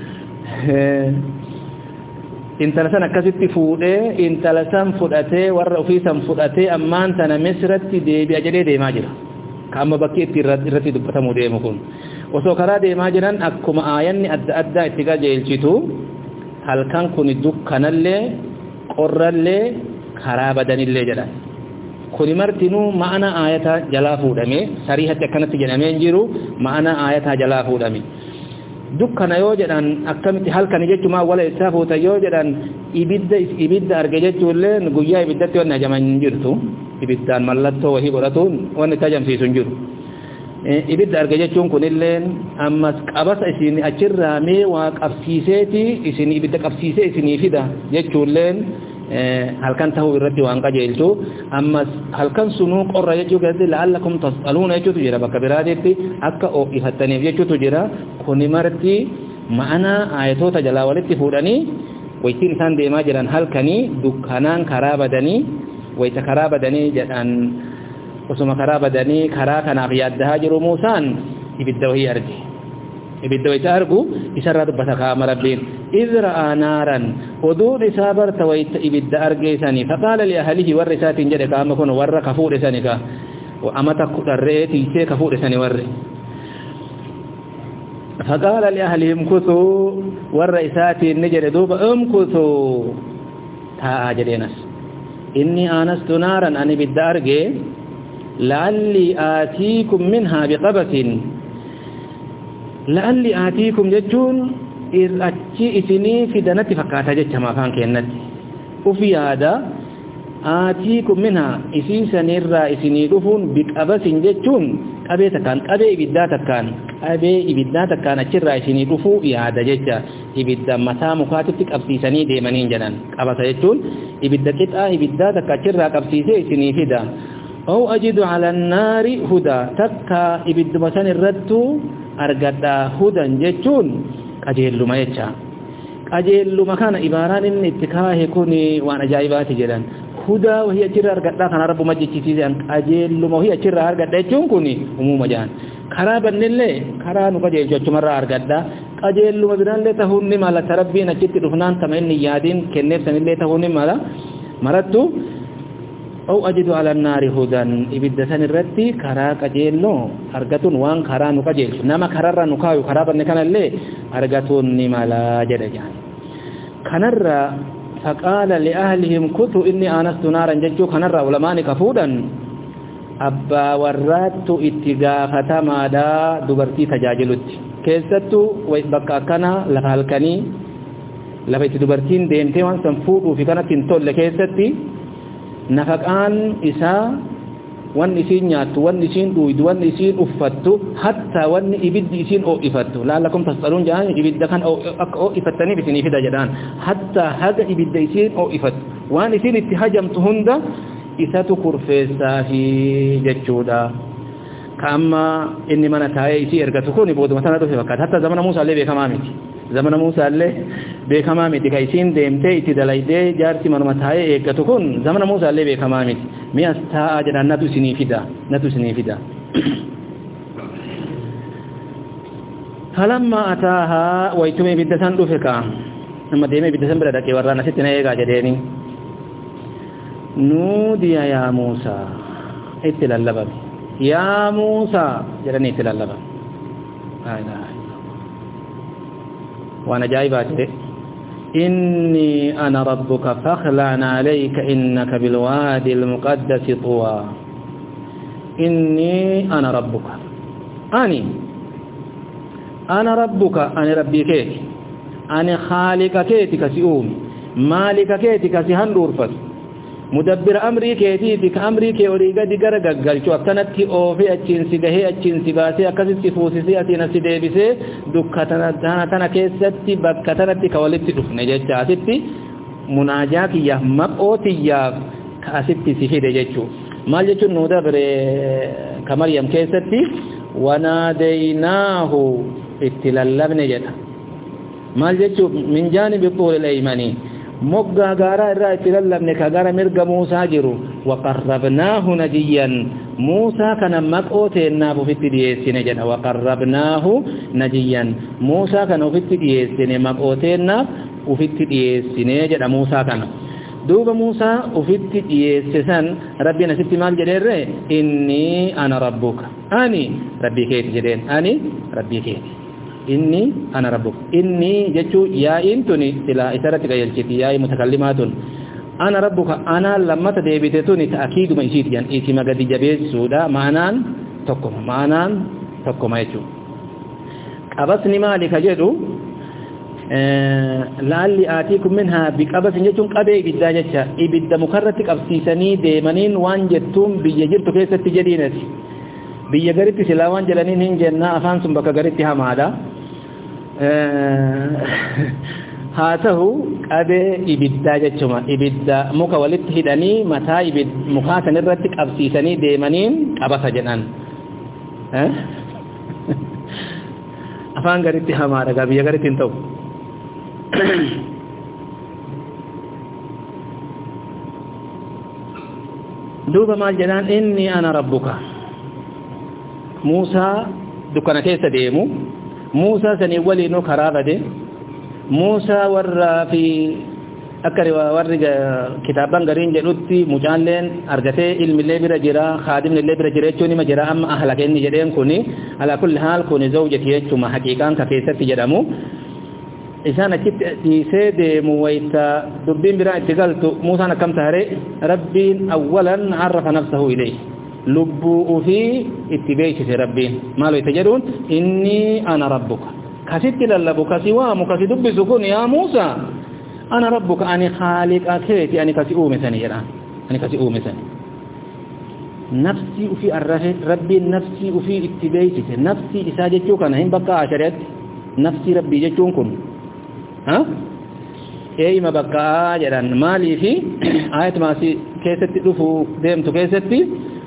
intala san akkasitti fuudhee intala san fudhatee warra ofii san fudhatee ammaan sana Misratti deebi'a jedhee deemaa jira kama bakki itti irratti dubbatamu deemu kun osoo karaa deemaa jiran akkuma aayanni adda addaa itti qajeelchitu halkan kun dukkanallee qorrallee karaa badanillee jedhan kuni martinuu ma'ana aayataa jalaa fuudhame sariihatti akkanatti jedhamee hin jiru ma'ana aayataa jalaa fuudhame dukkana yoo jedhan akkamitti halkan jechuun wala isaa fuuta yoo jedhan ibidda ibidda arge jechuullee guyyaa ibiddatti waan ajaman jirtu ibiddaan mallattoo wahii godhatuun wanni tajamsiisu hin jiru ibidda arge jechuun kunillee ammas qabasa isin achirraa mee waa qabsiiseeti isin ibidda qabsiisee isinii fida jechuullee halkan tahuu irratti waan qajeelchu ammas halkan sunuu qorra jechuu keessatti la'allakum tas'aluuna jechuutu jira bakka biraatitti akka ifattaniif jechuutu jira kuni marti ma'anaa aayatoota jalaa walitti fuudhanii waytiin isaan deemaa jiran halkanii dukkanaan karaa badanii wayta karaa badanii jedhan osuma karaa badanii karaa kanaaf yaaddahaa jiru Muusaan ibidda wahii arge ibidda wayta argu isarraa dubbata kaama rabbiin izra'a naaran huduud isaa barta wayta ibidda argeesanii faqaala liahalihi warra isaatiin jedhe kaama kun warra kafuudhe sani ka amata kudharree tiisee kafuudhe sani warri faqaala liahalihim kutuu warra isaatiin ni jedhe duuba umkutuu taa'aa jedheenas inni aanastu naaran ani ibidda arge la'alli aatiikum minhaa biqabatin la'alli aatiikum jechuun achi isinii fidanatti fakkaata jecha afaan keenyatti ufi yaada aatiikum minhaa isiisanirraa isinii dhufuun biqabatin jechuun qabee takkaan qabee ibiddaa takkaan qabee ibiddaa takkaan achirraa isinii dhufuu yaada jecha ibidda mataa mukaatitti qabsiisanii deemaniin jedhan qabata jechuun ibidda qixaa ibiddaa takka achirraa qabsiisee isinii fida aw ajidu ala annaari huda takka ibidduma san irrattu argadha hudan jechuun qajeelluma jecha qajeelluma kana ibaaraan inni itti kaahe kun waan ajaa'ibaati jedhan huda wahi achirra argadha kana rabbu majjisiisan qajeelluma wahi achirra argadha jechuun kun umuma jaan karaa bannillee karaa nu qajeelchu achumarraa argadha qajeelluma biraallee ta'uun ni mala tarabbiin achitti dhufnaan tama inni yaadiin kenneef sanillee ta'uun ni mala marattu aw ajidu ala annaari hudan ibidda san irratti karaa qajeelloo argatuun waan karaa nu qajeelchu nama kararra nu kaayu karaa banne kanallee argatuun ni mala jedha jaan kanarra faqaala li'ahlihim kutu inni aanastu naaran jechuu kanarra ulamaani kafuudhan abbaa warraattu itti gaafatamaadha dubartii tajaajilutti keessattuu bakka akkana lafa halkanii lafa itti dubartiin deemtee waan san fuudhuu fi kanatti hin tolle keessatti nafaqaan isaa wanni isiin nyaattu wanni isiin dhuuydu wanni isiin uffattu hatta wanni ibiddi isiin oo'ifattu la'allakum tas'aluun jedhan ibidda kan akka oo'ifattaniif isinii fida jedhaan hatta haga ibidda isiin oo'ifattu waan isiin itti hajamtu hunda isatu kurfeessaa fi jechuudha ka'amma inni mana taa'ee isii ergatu kun booduma sana dhufe fakkaata hatta zamana Muusaa illee beekamaa miti zamana Muusaa illee beekamaa miti ka isiin deemtee itti dalaydee jaarsi manuma taa'ee eeggatu kun zamana Muusaa illee beekamaa miti mi'as taa'aa jedhaan natu isinii fida natu isinii fida falamma ataahaa waytume ibidda san dhufe ka amma deemee ibidda san bira dhaqee warraan asitti na eegaa jedheeni nuudiya yaa Muusaa itti lallabame yaa Muusaa jedhanii itti lallabame وانا جايبات إني أنا ربك فاخلع عليك إنك بالوادي المقدس طوى إني أنا ربك أني أنا ربك أنا ربي كيك أنا خالق كيتك سيوم مالك كيتك سيهندور فت مدبر أمري كيتك أمري كي أريد دقرق قلت وقتنتي أوفي أجين سيقهي أجين سيباسي أكسي سيفوسي أتينا سيديبسي دكتنا تنا كيستي بكتنتي كوالبتي دفن جاتي مناجاك يهمق أوتي كأستي سيفيد جاتشو ما جاتشو ندبر كمريم كيستي وناديناه اتلالبن جاتا ما جاتشو من جانب الطول الأيماني moggaa gaaraa irraa itti lallabne ka gara mirga Muusaa jiru waqarrabnaahu najiyan Muusaa kana maqoo teennaaf ofitti dhiyeessine jedha waqarrabnaahu najiyan Muusaa kana ofitti dhiyeessine maqoo teennaaf ofitti dhiyeessine jedha Muusaa kana duuba Muusaa ofitti dhiyeesse san rabbiin asitti maal jedheerre inni ana rabbuka ani rabbii keeti jedheen ani rabbii keeti inni ana rabbuk inni jechu yaa intuni ila isarati gayalchiti yaa mutakallimatun ana rabbuka ana lamata deebite tuni ta'kiduma isiit jan iti magadi jabeessuudha maanaan tokkoma maanaan tokkoma jechu qabasni maalika jedhu la'alli aatiikum minha biqabasin jechuun qabee ibiddaa jecha ibidda mukarratti qabsiisanii deemaniin waan jettuun biyya jirtu keessatti jedhiinati biyya garitti silaa waan jedhaniin hin jenna afaan sun bakka garitti hamaadha haa ta'u qabee ibiddaa jechuma ibidda muka walitti hidhanii mataa ibid mukaa san irratti qabsiisanii deemaniin qabasa jedhan afaan garitti hamaadha biyya garitti hin ta'u duuba maal jedhaan inni ana rabbuka Muusaa dukkana keessa deemu Muusaa sanii waliinuu karaa bade Muusaa warra fi akka warri kitaaban gariin jedhutti mucaalleen argatee ilmillee bira jira khaadimnillee bira jira jechuun nima jira amma ahlaka inni jedheen kuni ala kulli haal kuni zawjati jechuma haqiiqaan ka keessatti jedhamu إسانا كت تيسيد مويتا دبين برا اتقالت موسى كم تهري ربي أولا عرف نفسه إليه لبوء في اتباعك في ربي ما لو يتجدون إني أنا ربك كسيت للبك سوام كسي دب سكون يا موسى أنا ربك أني خالق أكيتي أني كسي أومي ثاني جران أني كسي أومي ثاني نفسي وفي الرهي ربي نفسي وفي اتباعك نفسي إساجتك أنا هم بقى عشرات نفسي ربي جتون كن ها اي ما بقى جران مالي في آية ما سي كيستي دفو ديمتو كيستي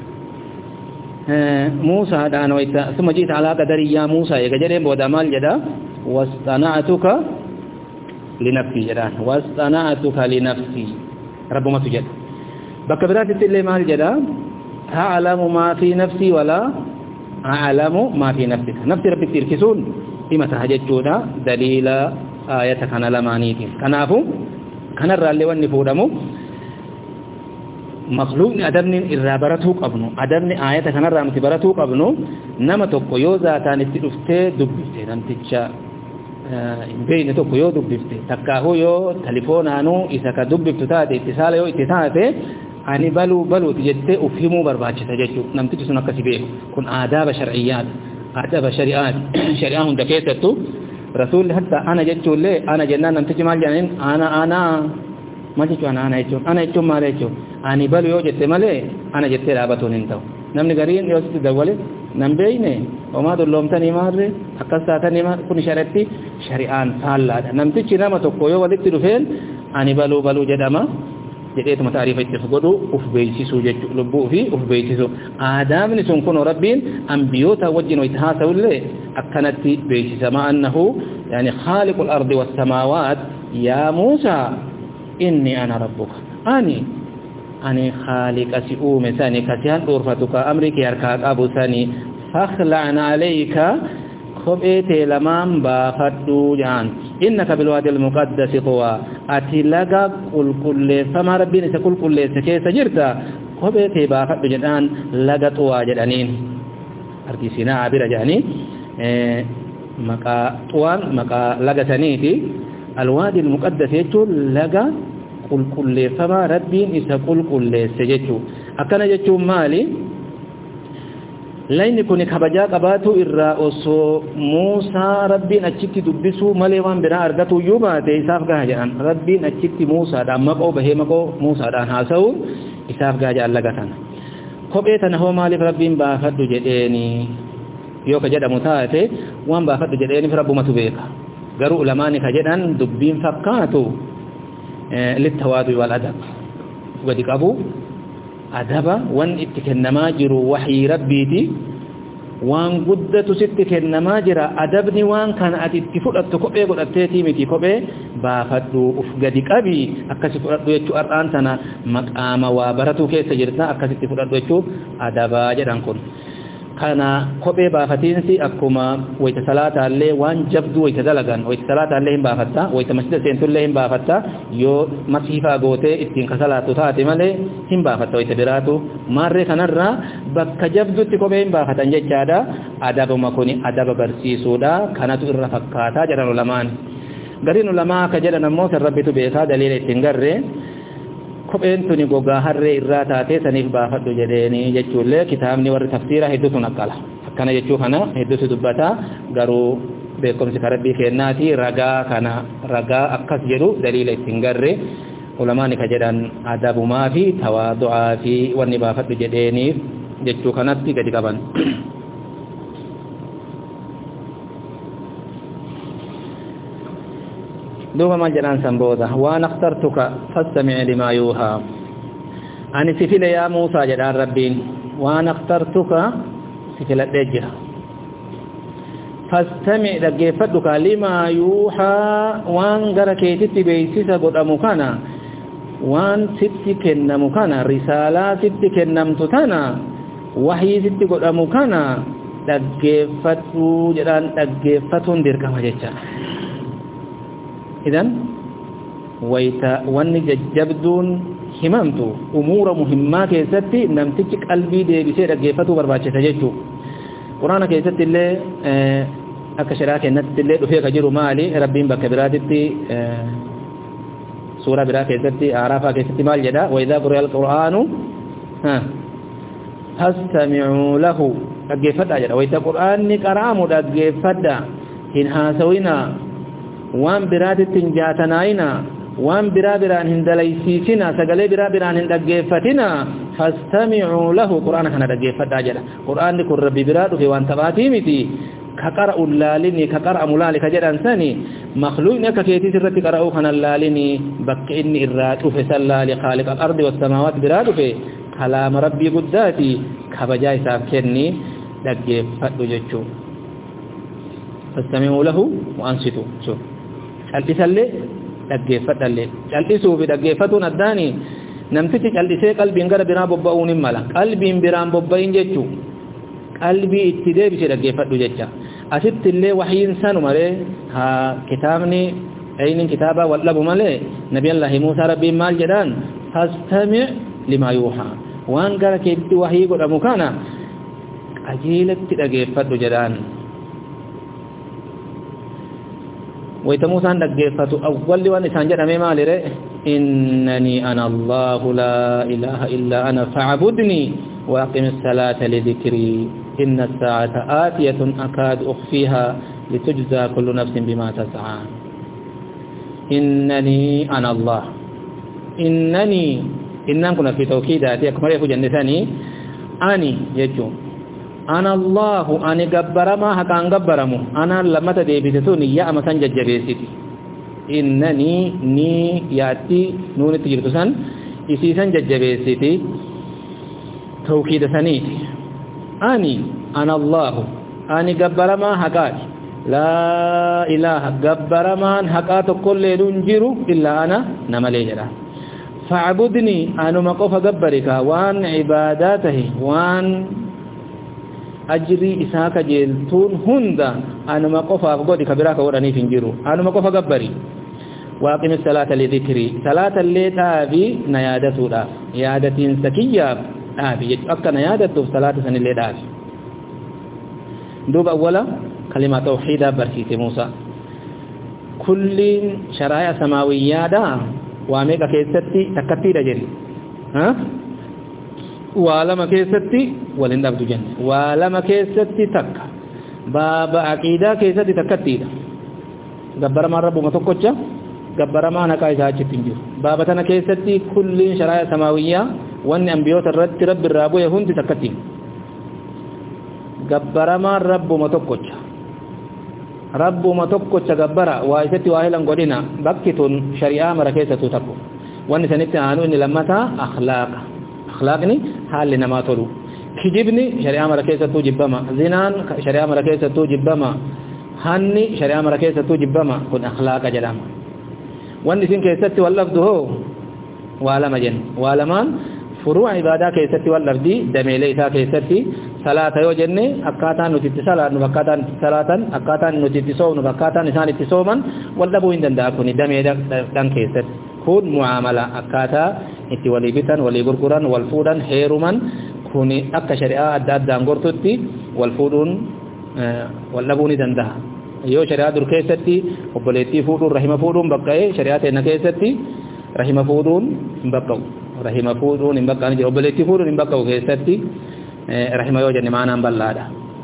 موسى دان ويتا ثم جيت على قدر يا موسى يجرين بودا مال جدا واصطنعتك لنفسي جدان واصطنعتك لنفسي رب ما سجد بكبرات اللي مال جدا أعلم ما في نفسي ولا أعلم ما في نفسك نفسي ربي تركسون بما تهججونا دليل آية كان لمانيتي كنافو كان الرالي والنفودمو مخلوقني أدبني إرابرته قبنو أدبني آية كان الرامتي برته قبنو نما توقو يو ذاتان استدفته دبفته نمتجا بين توقو يو دبفته تكاهو يو تليفونانو إذا كدبفته تاتي اتصال يو اتصالته أني بلو بلو تجدته أفهمو برباچه تججو نمتجو سنكسي بيه كن آداب شرعيات آداب شريعات شريعهم دكيتتو رسول حتى أنا جدتو لي أنا جنان نمتجي مال جانين أنا أنا ما جدتو أنا أنا جدتو أنا جدتو ما جدتو أني بلو يو جدت مالي أنا جدت رابطو ننتو نمني قرين يوسط دولي نمبيني وما دلوم تاني ماري أكسا تاني مار كن شرطي شريعان فعلا نمتجي نامتو قويو ودكت دفين أني بلو بلو جدما جديت متعريف اتفقدوا أف بيسيسو جدتو لبو في أف بيسيسو آدامني سنكونوا ربين أنبيوتا وجنوا يتهاسوا اللي أكنت بيسيسا ما أنه يعني خالق الأرض والسماوات يا موسى إني أنا ربك أني أني خالق أسئوم ثاني كتيان أرفتك أمريك يركاك أبو ثاني فاخلعنا عليك خبئت لمن بافتو جان إنك بالوادي المقدس طوى أتلقى قل كل فما ربين سكل كل سكيس جرتا خبئت بافتو جان لقى طوى جدانين أرتي سناء عبر جاني إيه مكا طوان مكا لقى سنيتي الوادي المقدس يجو لقى قل كل فما ربين سكل كل سجتو أكنا جتو مالي لين كوني خبجا قباتو الرأسو موسى ربين أجيكي دبسو مليوان بنا أرغتو يوما تيساف غاجان ربين أجيكي موسى دا مقو بهيمقو موسى دا ناسو إساف غاجان لغتان خبئتنا هو مالي ربين بافدو جديني يوكا جدا متاتي وان بافدو جديني فربو متبيكا غرو علماني كجدان دبين فقاتو اه للتواضع والأدب ودي قبو أدبا وان اتكنما جرو وحي ربيتي وان قدتو ستكنما جرا أدبني وان كان أتتفل أتكوبي قد أتتي متي كوبي بافتو أفقدي قبي أكسي فلاتو يتو أرآنتنا مقام وابرتو كيس جرتا أكسي فلاتو يتو أدبا جران كن كان كوبي بافتينسي أكما ويت صلاة اللي وان جبدو ويت دلغان ويت صلاة اللي هم بافتا ويت مسجد سينتو اللي هم بافتا يو مسيفا غوتي اتنك صلاة تاتي مالي هم بافتا ويت براتو ماري كنرى بك جبدو تكوبي هم بافتا نجادا أدب مكوني أدب برسيسو دا كانتو الرفقاتا جران علمان غرين علماء كجران موسى ربيتو بيكا دليل اتنغري kopheen tuni gogaa harree irraa taatee saniif baafadhu jedheeni jechuullee kitaabni warri tafsiira hedduutu naqala akkana jechuu kana hedduutu dubbata garuu beekumsi karabbii kennaati ragaa kana ragaa akkas jedhu daliila ittiin garre ulamaani ka jedhan adabumaa fi tawaadu'aa fi wanni baafadhu jedheeniif jechuu kanatti gadi qaban دوما ما جنان سنبوذا وانا اخترتك فاستمع لما يوها أني سفل يا موسى جدان ربين وانا اخترتك سفل الدجر فاستمع لقفتك لما يوحى وان غركيتت بيسيسا قد أمكانا وان ستك النمكانا رسالة ستك النمتتانا وحي ستك قد أمكانا لقفتو جدان لقفتون دركا مجيشا إذن ويتا واني ججبدون هممتو أمور مهمات كيستي نمتك قلبي دي بسير أجيفتو برباچة تججو قرآن كيستي اللي أكشراك النت اللي فيك جرو مالي ربين بكبراتي سورة براك يزتي أعرافها كيستي مال جدا وإذا قرئ القرآن ها فاستمعوا له أجفت أجر وإذا القرآن نقرأ أجفت إن هاسوينا وان براد تنجاتناينا وان برابران هندليسيسنا سقلي برابران هندقفتنا فاستمعوا له قرآن كان دقفت أجر قرآن نقول ربي براد في وان تباتيمتي كقرأ اللاليني كقرأ ملالي كجر أنساني مخلوق نكا كيتي سرتي قرأوا خنا اللاليني بك إني إرات فسلا لخالق الأرض والسماوات براد في كلام ربي قداتي كبجاي سابكني دقفت وججو فاستمعوا له وأنصتوا شوف الإسا اللي دقفت اللي الإسو بدقفتون الداني نمتتك الإسي قلبي انقر بران ببعون ملا قلبي بران ببعين ججو قلبي اتدي بشي دقفت ججا أسبت اللي وحي إنسان ملي ها كتابني أين كتابة واللب ملي نبي الله موسى ربي مال جدان فاستمع لما يوحى وانقر كيبت وحي قد أمكانا أجيلت دقفت جدان ويتموسى دقفت أول وان إسان جد أمي مالي رأي إنني أنا الله لا إله إلا أنا فاعبدني وأقم الصلاة لذكري إن الساعة آتية أكاد أخفيها لتجزى كل نفس بما تسعى إنني أنا الله إنني إننا كنا في توكيدات يكمل يكو جنساني أني يجو أنا الله أني قبر ما هكان قبرمو أنا لما تدبيتوني يا أما سنججبيسيتي إنني ني ياتي نون تجرتسان إسي سنججبيسيتي توكيد سنيتي أني أنا الله أني قبر ما هكات لا إله قبر ما هكات كل ننجر إلا أنا نملي جرا فاعبدني أنا مقف قبرك وان عباداته وان أجري إساك جلتون هندا أنا مقف أفقودي كبراك وراني فنجرو أنا مقف قبري وأقم الصلاة لذكري صلاة اللي تابي نيادة لا يادة سكية آبي أكا نيادة صلاة سن اللي دابي دوب أولا كلمة توحيد برسيت موسى كل شرائع سماوية دا واميكا كيستي تكتي رجري ها ولما كيستي ولن دبدو جنة ولما كيستي تك باب عقيدة كيستي تكتي دا قبر ما رب متوقع قبر ما نكا إساءة تنجو بابتنا كيستي كل شرائع سماوية وان أنبيوت الرد رب الرابو يهون تكتي قبر ما رب متوقع رب متوقع قبر وإساتي واهلا قدنا بكتون شريعة مركزة تكو وان سنبتنا عنو إن لما تا أخلاق أخلاقني حال لنما تلو كجبني شريعة مركزة جبما زنان شريعة مركزة جبما هني شريعة مركزة جبما كن أخلاق جلاما وان سن كيستي واللفظ هو وعلم جن وعلمان فروع عبادة كيستي واللفظ دميلي تا كيستي صلاة يوجني أكاتان نتيت صلاة نبكاتان صلاة أكاتان نتيت صوم نبكاتان نسان اتسوما واللبو إندن داكوني دميلي دان كيست كون معاملة أكاتا itti walii bitan walii gurguran wal fuudhan heeruman kuni akka shari'aa adda addaan gortutti wal fuudhuun wal dhabuun ni danda'a yoo shari'aa dur keessatti obboleettii fuudhuun rahima fuudhuun baqqa'ee shari'aa teenna keessatti rahima fuudhuun hin baqqa'u rahima fuudhuun hin baqqa'an jira obboleettii fuudhuun hin baqqa'u keessatti rahima yoo jenne maanaan bal'aadha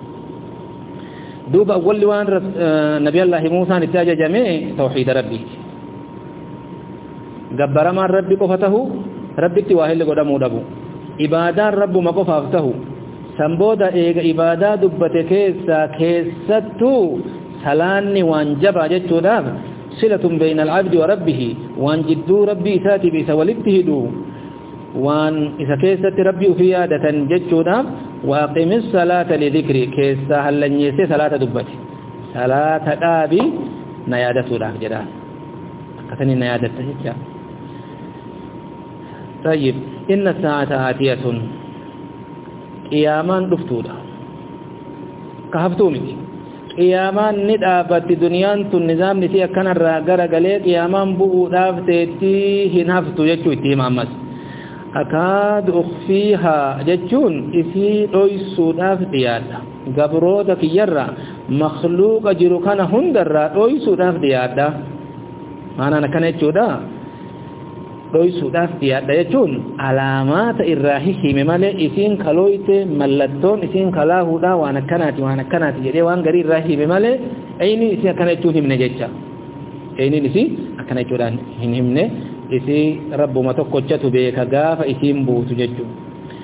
duuba awwalli waan nabiyallaahi Muusaan itti ajajame tawhiida rabbiiti gabbaramaan rabbi qofa tahu rabbitti waa hilli godhamuu dhabu ibaadaan rabbuma qofaaf tahu sanbooda eega ibaadaa dubbate keessa keessattuu salaanni waan jabaa jechuudhaaf silatun bayna alabdi wa rabbihi waan jidduu rabbii isaatiif isa walitti hidhu waan isa keessatti rabbii ufii yaadatan jechuudhaaf waaqimis salaata lidikri keessa hallanyeessee salaata dubbate salaata dhaabi na yaadatuudhaaf jedhaan akkasanii na yaadatta jechaa طيب إن الساعة آتية قيامان دفتودا كهفتومك قيامان ندابت دنيان النظام نسي أكنا الرقر قليل قيامان بؤو دافتي هنفتو يجو اتهام أمس أكاد أخفيها جتشون إسي رويسو دافتيادا gabroota kiyyarra makhluuqa jiru kana hundarraa dhoysuudhaaf diyaadha maanaan akkana jechuudha dhoysuudhaaf diyaadha jechuun alaamaata irraa hime malee isiin kalooyte mallattoon isiin kalaahuudha waan akkanaati waan akkanaati jedhee waan garii irraa hime malee ayni isii akkana jechuun himne jecha ayni isii akkana jechuudhaan hin himne isii rabbuma tokkochatu beeka gaafa isiin buutu jechuudha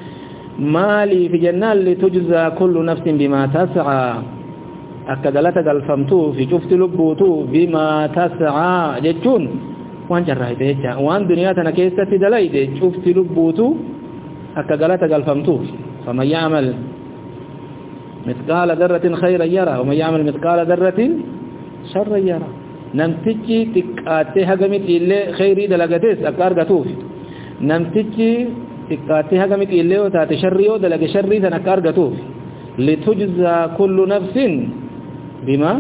مالي في جنان لتجزى كل نفس بما تسعى أكدلت قلفمتو في شفت لبوتو بما تسعى جتون وان جرهيت جتا وان دنياتنا كيستي دليد شفت لبوتو أكدلت قلفمتو فمن يعمل مثقال ذرة خيرا يرى ومن يعمل مثقال ذرة شرا يرى نمتجي تكاتي هقمت إلي خيري دلقتيس أكارقتوف نمتجي تكاتي هقمت إلي وتاتي شريو دلق شري تنكارقتوف لتجزى كل نفس بما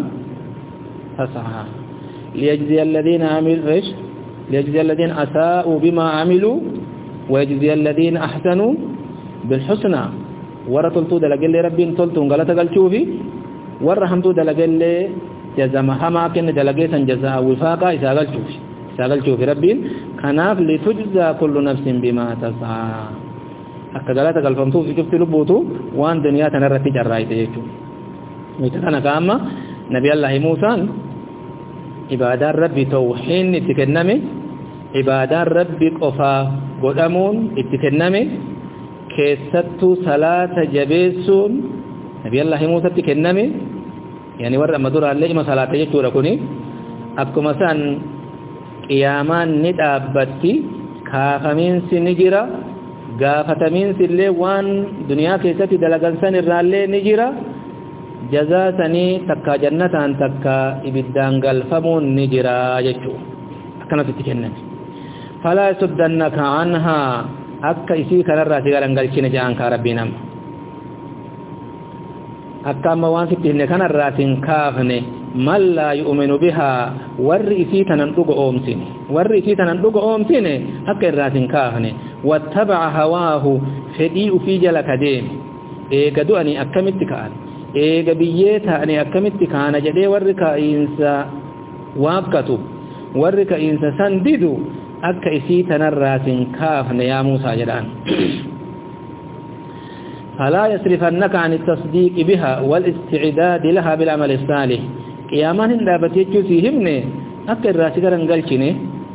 تسعى ليجزي الذين عملوا ايش ليجزي الذين أساءوا بما عملوا ويجزي الذين أحسنوا بالحسنى ورتلتو دلق لي ربي تلتو غلط قلتوفي ورحمتو دلق لي جزا محما كن دلق سن جزاء وفاقا إذا قلتوفي إذا قلتوفي ربي كناف لتجزى كل نفس بما تسعى أكدلت قلفمتو في شفت لبوتو وان دنيا تنرتي جرائت يجو ميتكنا كاما نبي الله موسى عبادات ربي توحين اتكنمي عبادات ربي قفا قدامون اتكنمي كيستو صلاة جبيسون نبي الله موسى اتكنمي يعني ورد مدور عليه ما صلاة يجو ركوني أبكو مثلا قيامان ندابتي كافمين سنجرة gaafatamiin sillee waan duniyaa keessatti dalagan san irraallee ni jira jazaa sanii takka jannataan takka ibiddaan galfamuun ni jira jechuu akkanatti kenname falaa yasuddannaka anhaa akka isii kanarraa si garangalchine jedhan kaa rabbiin amma akka amma waan sitti himne kanarraa sin kaafne man laa yu'minu bihaa warri isii tanan dhuga oomsine warri isii tanan dhuga oomsine akka irraa sin kaafne wattaba'a hawaahu fedhii ufii jala kadeem eega du'anii akkamitti ka'an eega biyyee ta'anii akkamitti kaana jedhee warri ka'iinsa waakkatu warri ka'iinsa san didu akka isii tanarraa sin kaafne yaa Muusaa jedhaan فلا يصرفنك عن التصديق بها والاستعداد لها بالعمل الصالح قيامان دابتيچو سيهمنه اكر راسغرن غلچنه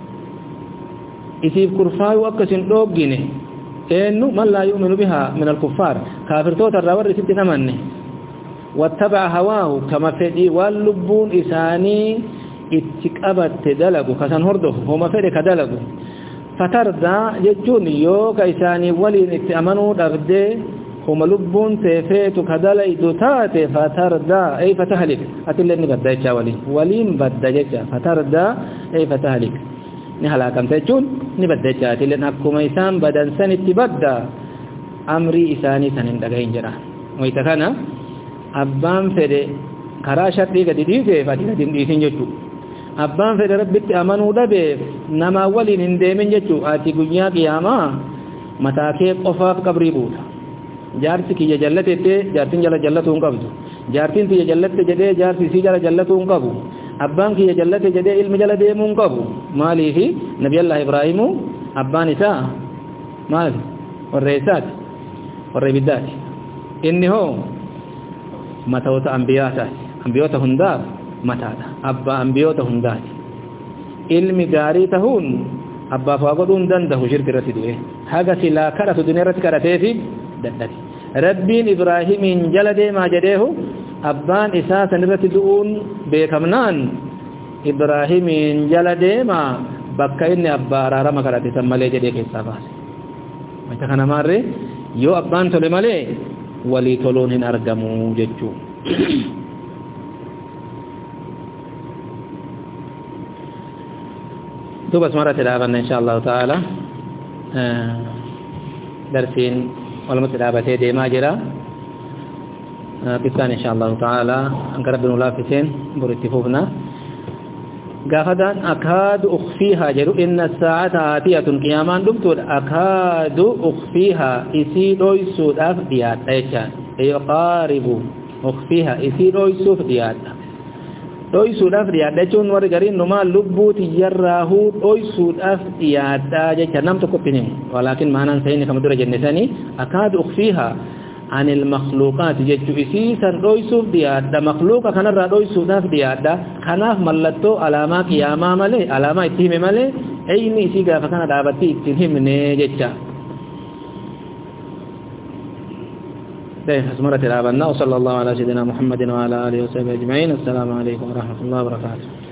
اسيب كرفاي وكسن دوغينه انه من لا يؤمن بها من الكفار كافر توتر راور سيت نمنه واتبع هواه كما فدي واللبون اساني اتقبت دلغو كسن هردو هما فدي كدلغو فترضى يجون يو كيساني ولي اتامنوا دغده هم لبون تفيت كدلي دوتات فتردا اي فتهلك اتلني بدايچا ولي ولين بدايچا فتردا اي فتهلك ni halakan techuun ni baddacha atilen akkuma isaan badan sanitti badda amri isaanii sanin dhagahin jira wayta kana abbaan fede karaa shartii gadi dhiise fadila dindiisin jechu abbaan fede rabbitti amanuu dhabe nama waliin hin deemin jechu ati guyyaa qiyaamaa mataa kee qofaaf qabrii buuta jaarsi kiyya jallate jaartin jala jallatu hin qabdu jaartin kiyya jallate jedhee jaarsi si jala jallatu hin qabu abbaan kiyya jallate jedhee ilmi jala deemuu hin qabu maaliifi nabi allah ibraahimu abbaan isaa maal warreessaati warre biddaati inni hoo matoota anbiyaataati anbiyoota hundaaf mataadha abbaa anbiyoota hundaati ilmi gaarii tahuun abbaaf waa godhuu hin danda'u shirki irratti du'e haga silaa kadhatu dunia irratti kadhateefi dadhabe rabbiin ibraahimiin jala deemaa jedheehu abbaan isaa sanirratti du'uun beekamnaan ibraahimiin jala deemaa bakka inni abbaa araarama kadhate san malee jedhee keessaa baase wanta kana maarree yoo abbaan tole malee walii toluun hin argamu jechuu دوبس مرة تلعبنا إن شاء الله تعالى درسين ولمت تلعبتي دي ماجرة قصان إن شاء الله تعالى أنك ربنا الله فتين برتفوفنا قافدا أكاد أخفيها جرو إن الساعة آتية قيامان دكتور أكاد أخفيها إسيد ويسود أفديات أيشان يقارب أخفيها إسي رويسوف ديادة رويسو داف ديادة جون ورقرين نما لبوت يراه رويسو داف ديادة جيكا نمتكو بنين ولكن معنى سيني كما دورة جنساني أكاد أخفيها عن المخلوقات جيكو إسيسا رويسوف ديادة مخلوقا كان را رويسو داف ديادة خناف ملتو علامة قياما ملي علامة اتهم ملي أيني إسيقا فكان دابتي اتهم نيجيكا ده اسمرة الآبنا وصلى الله على سيدنا محمد وعلى آله وصحبه أجمعين. السلام عليكم ورحمة الله وبركاته.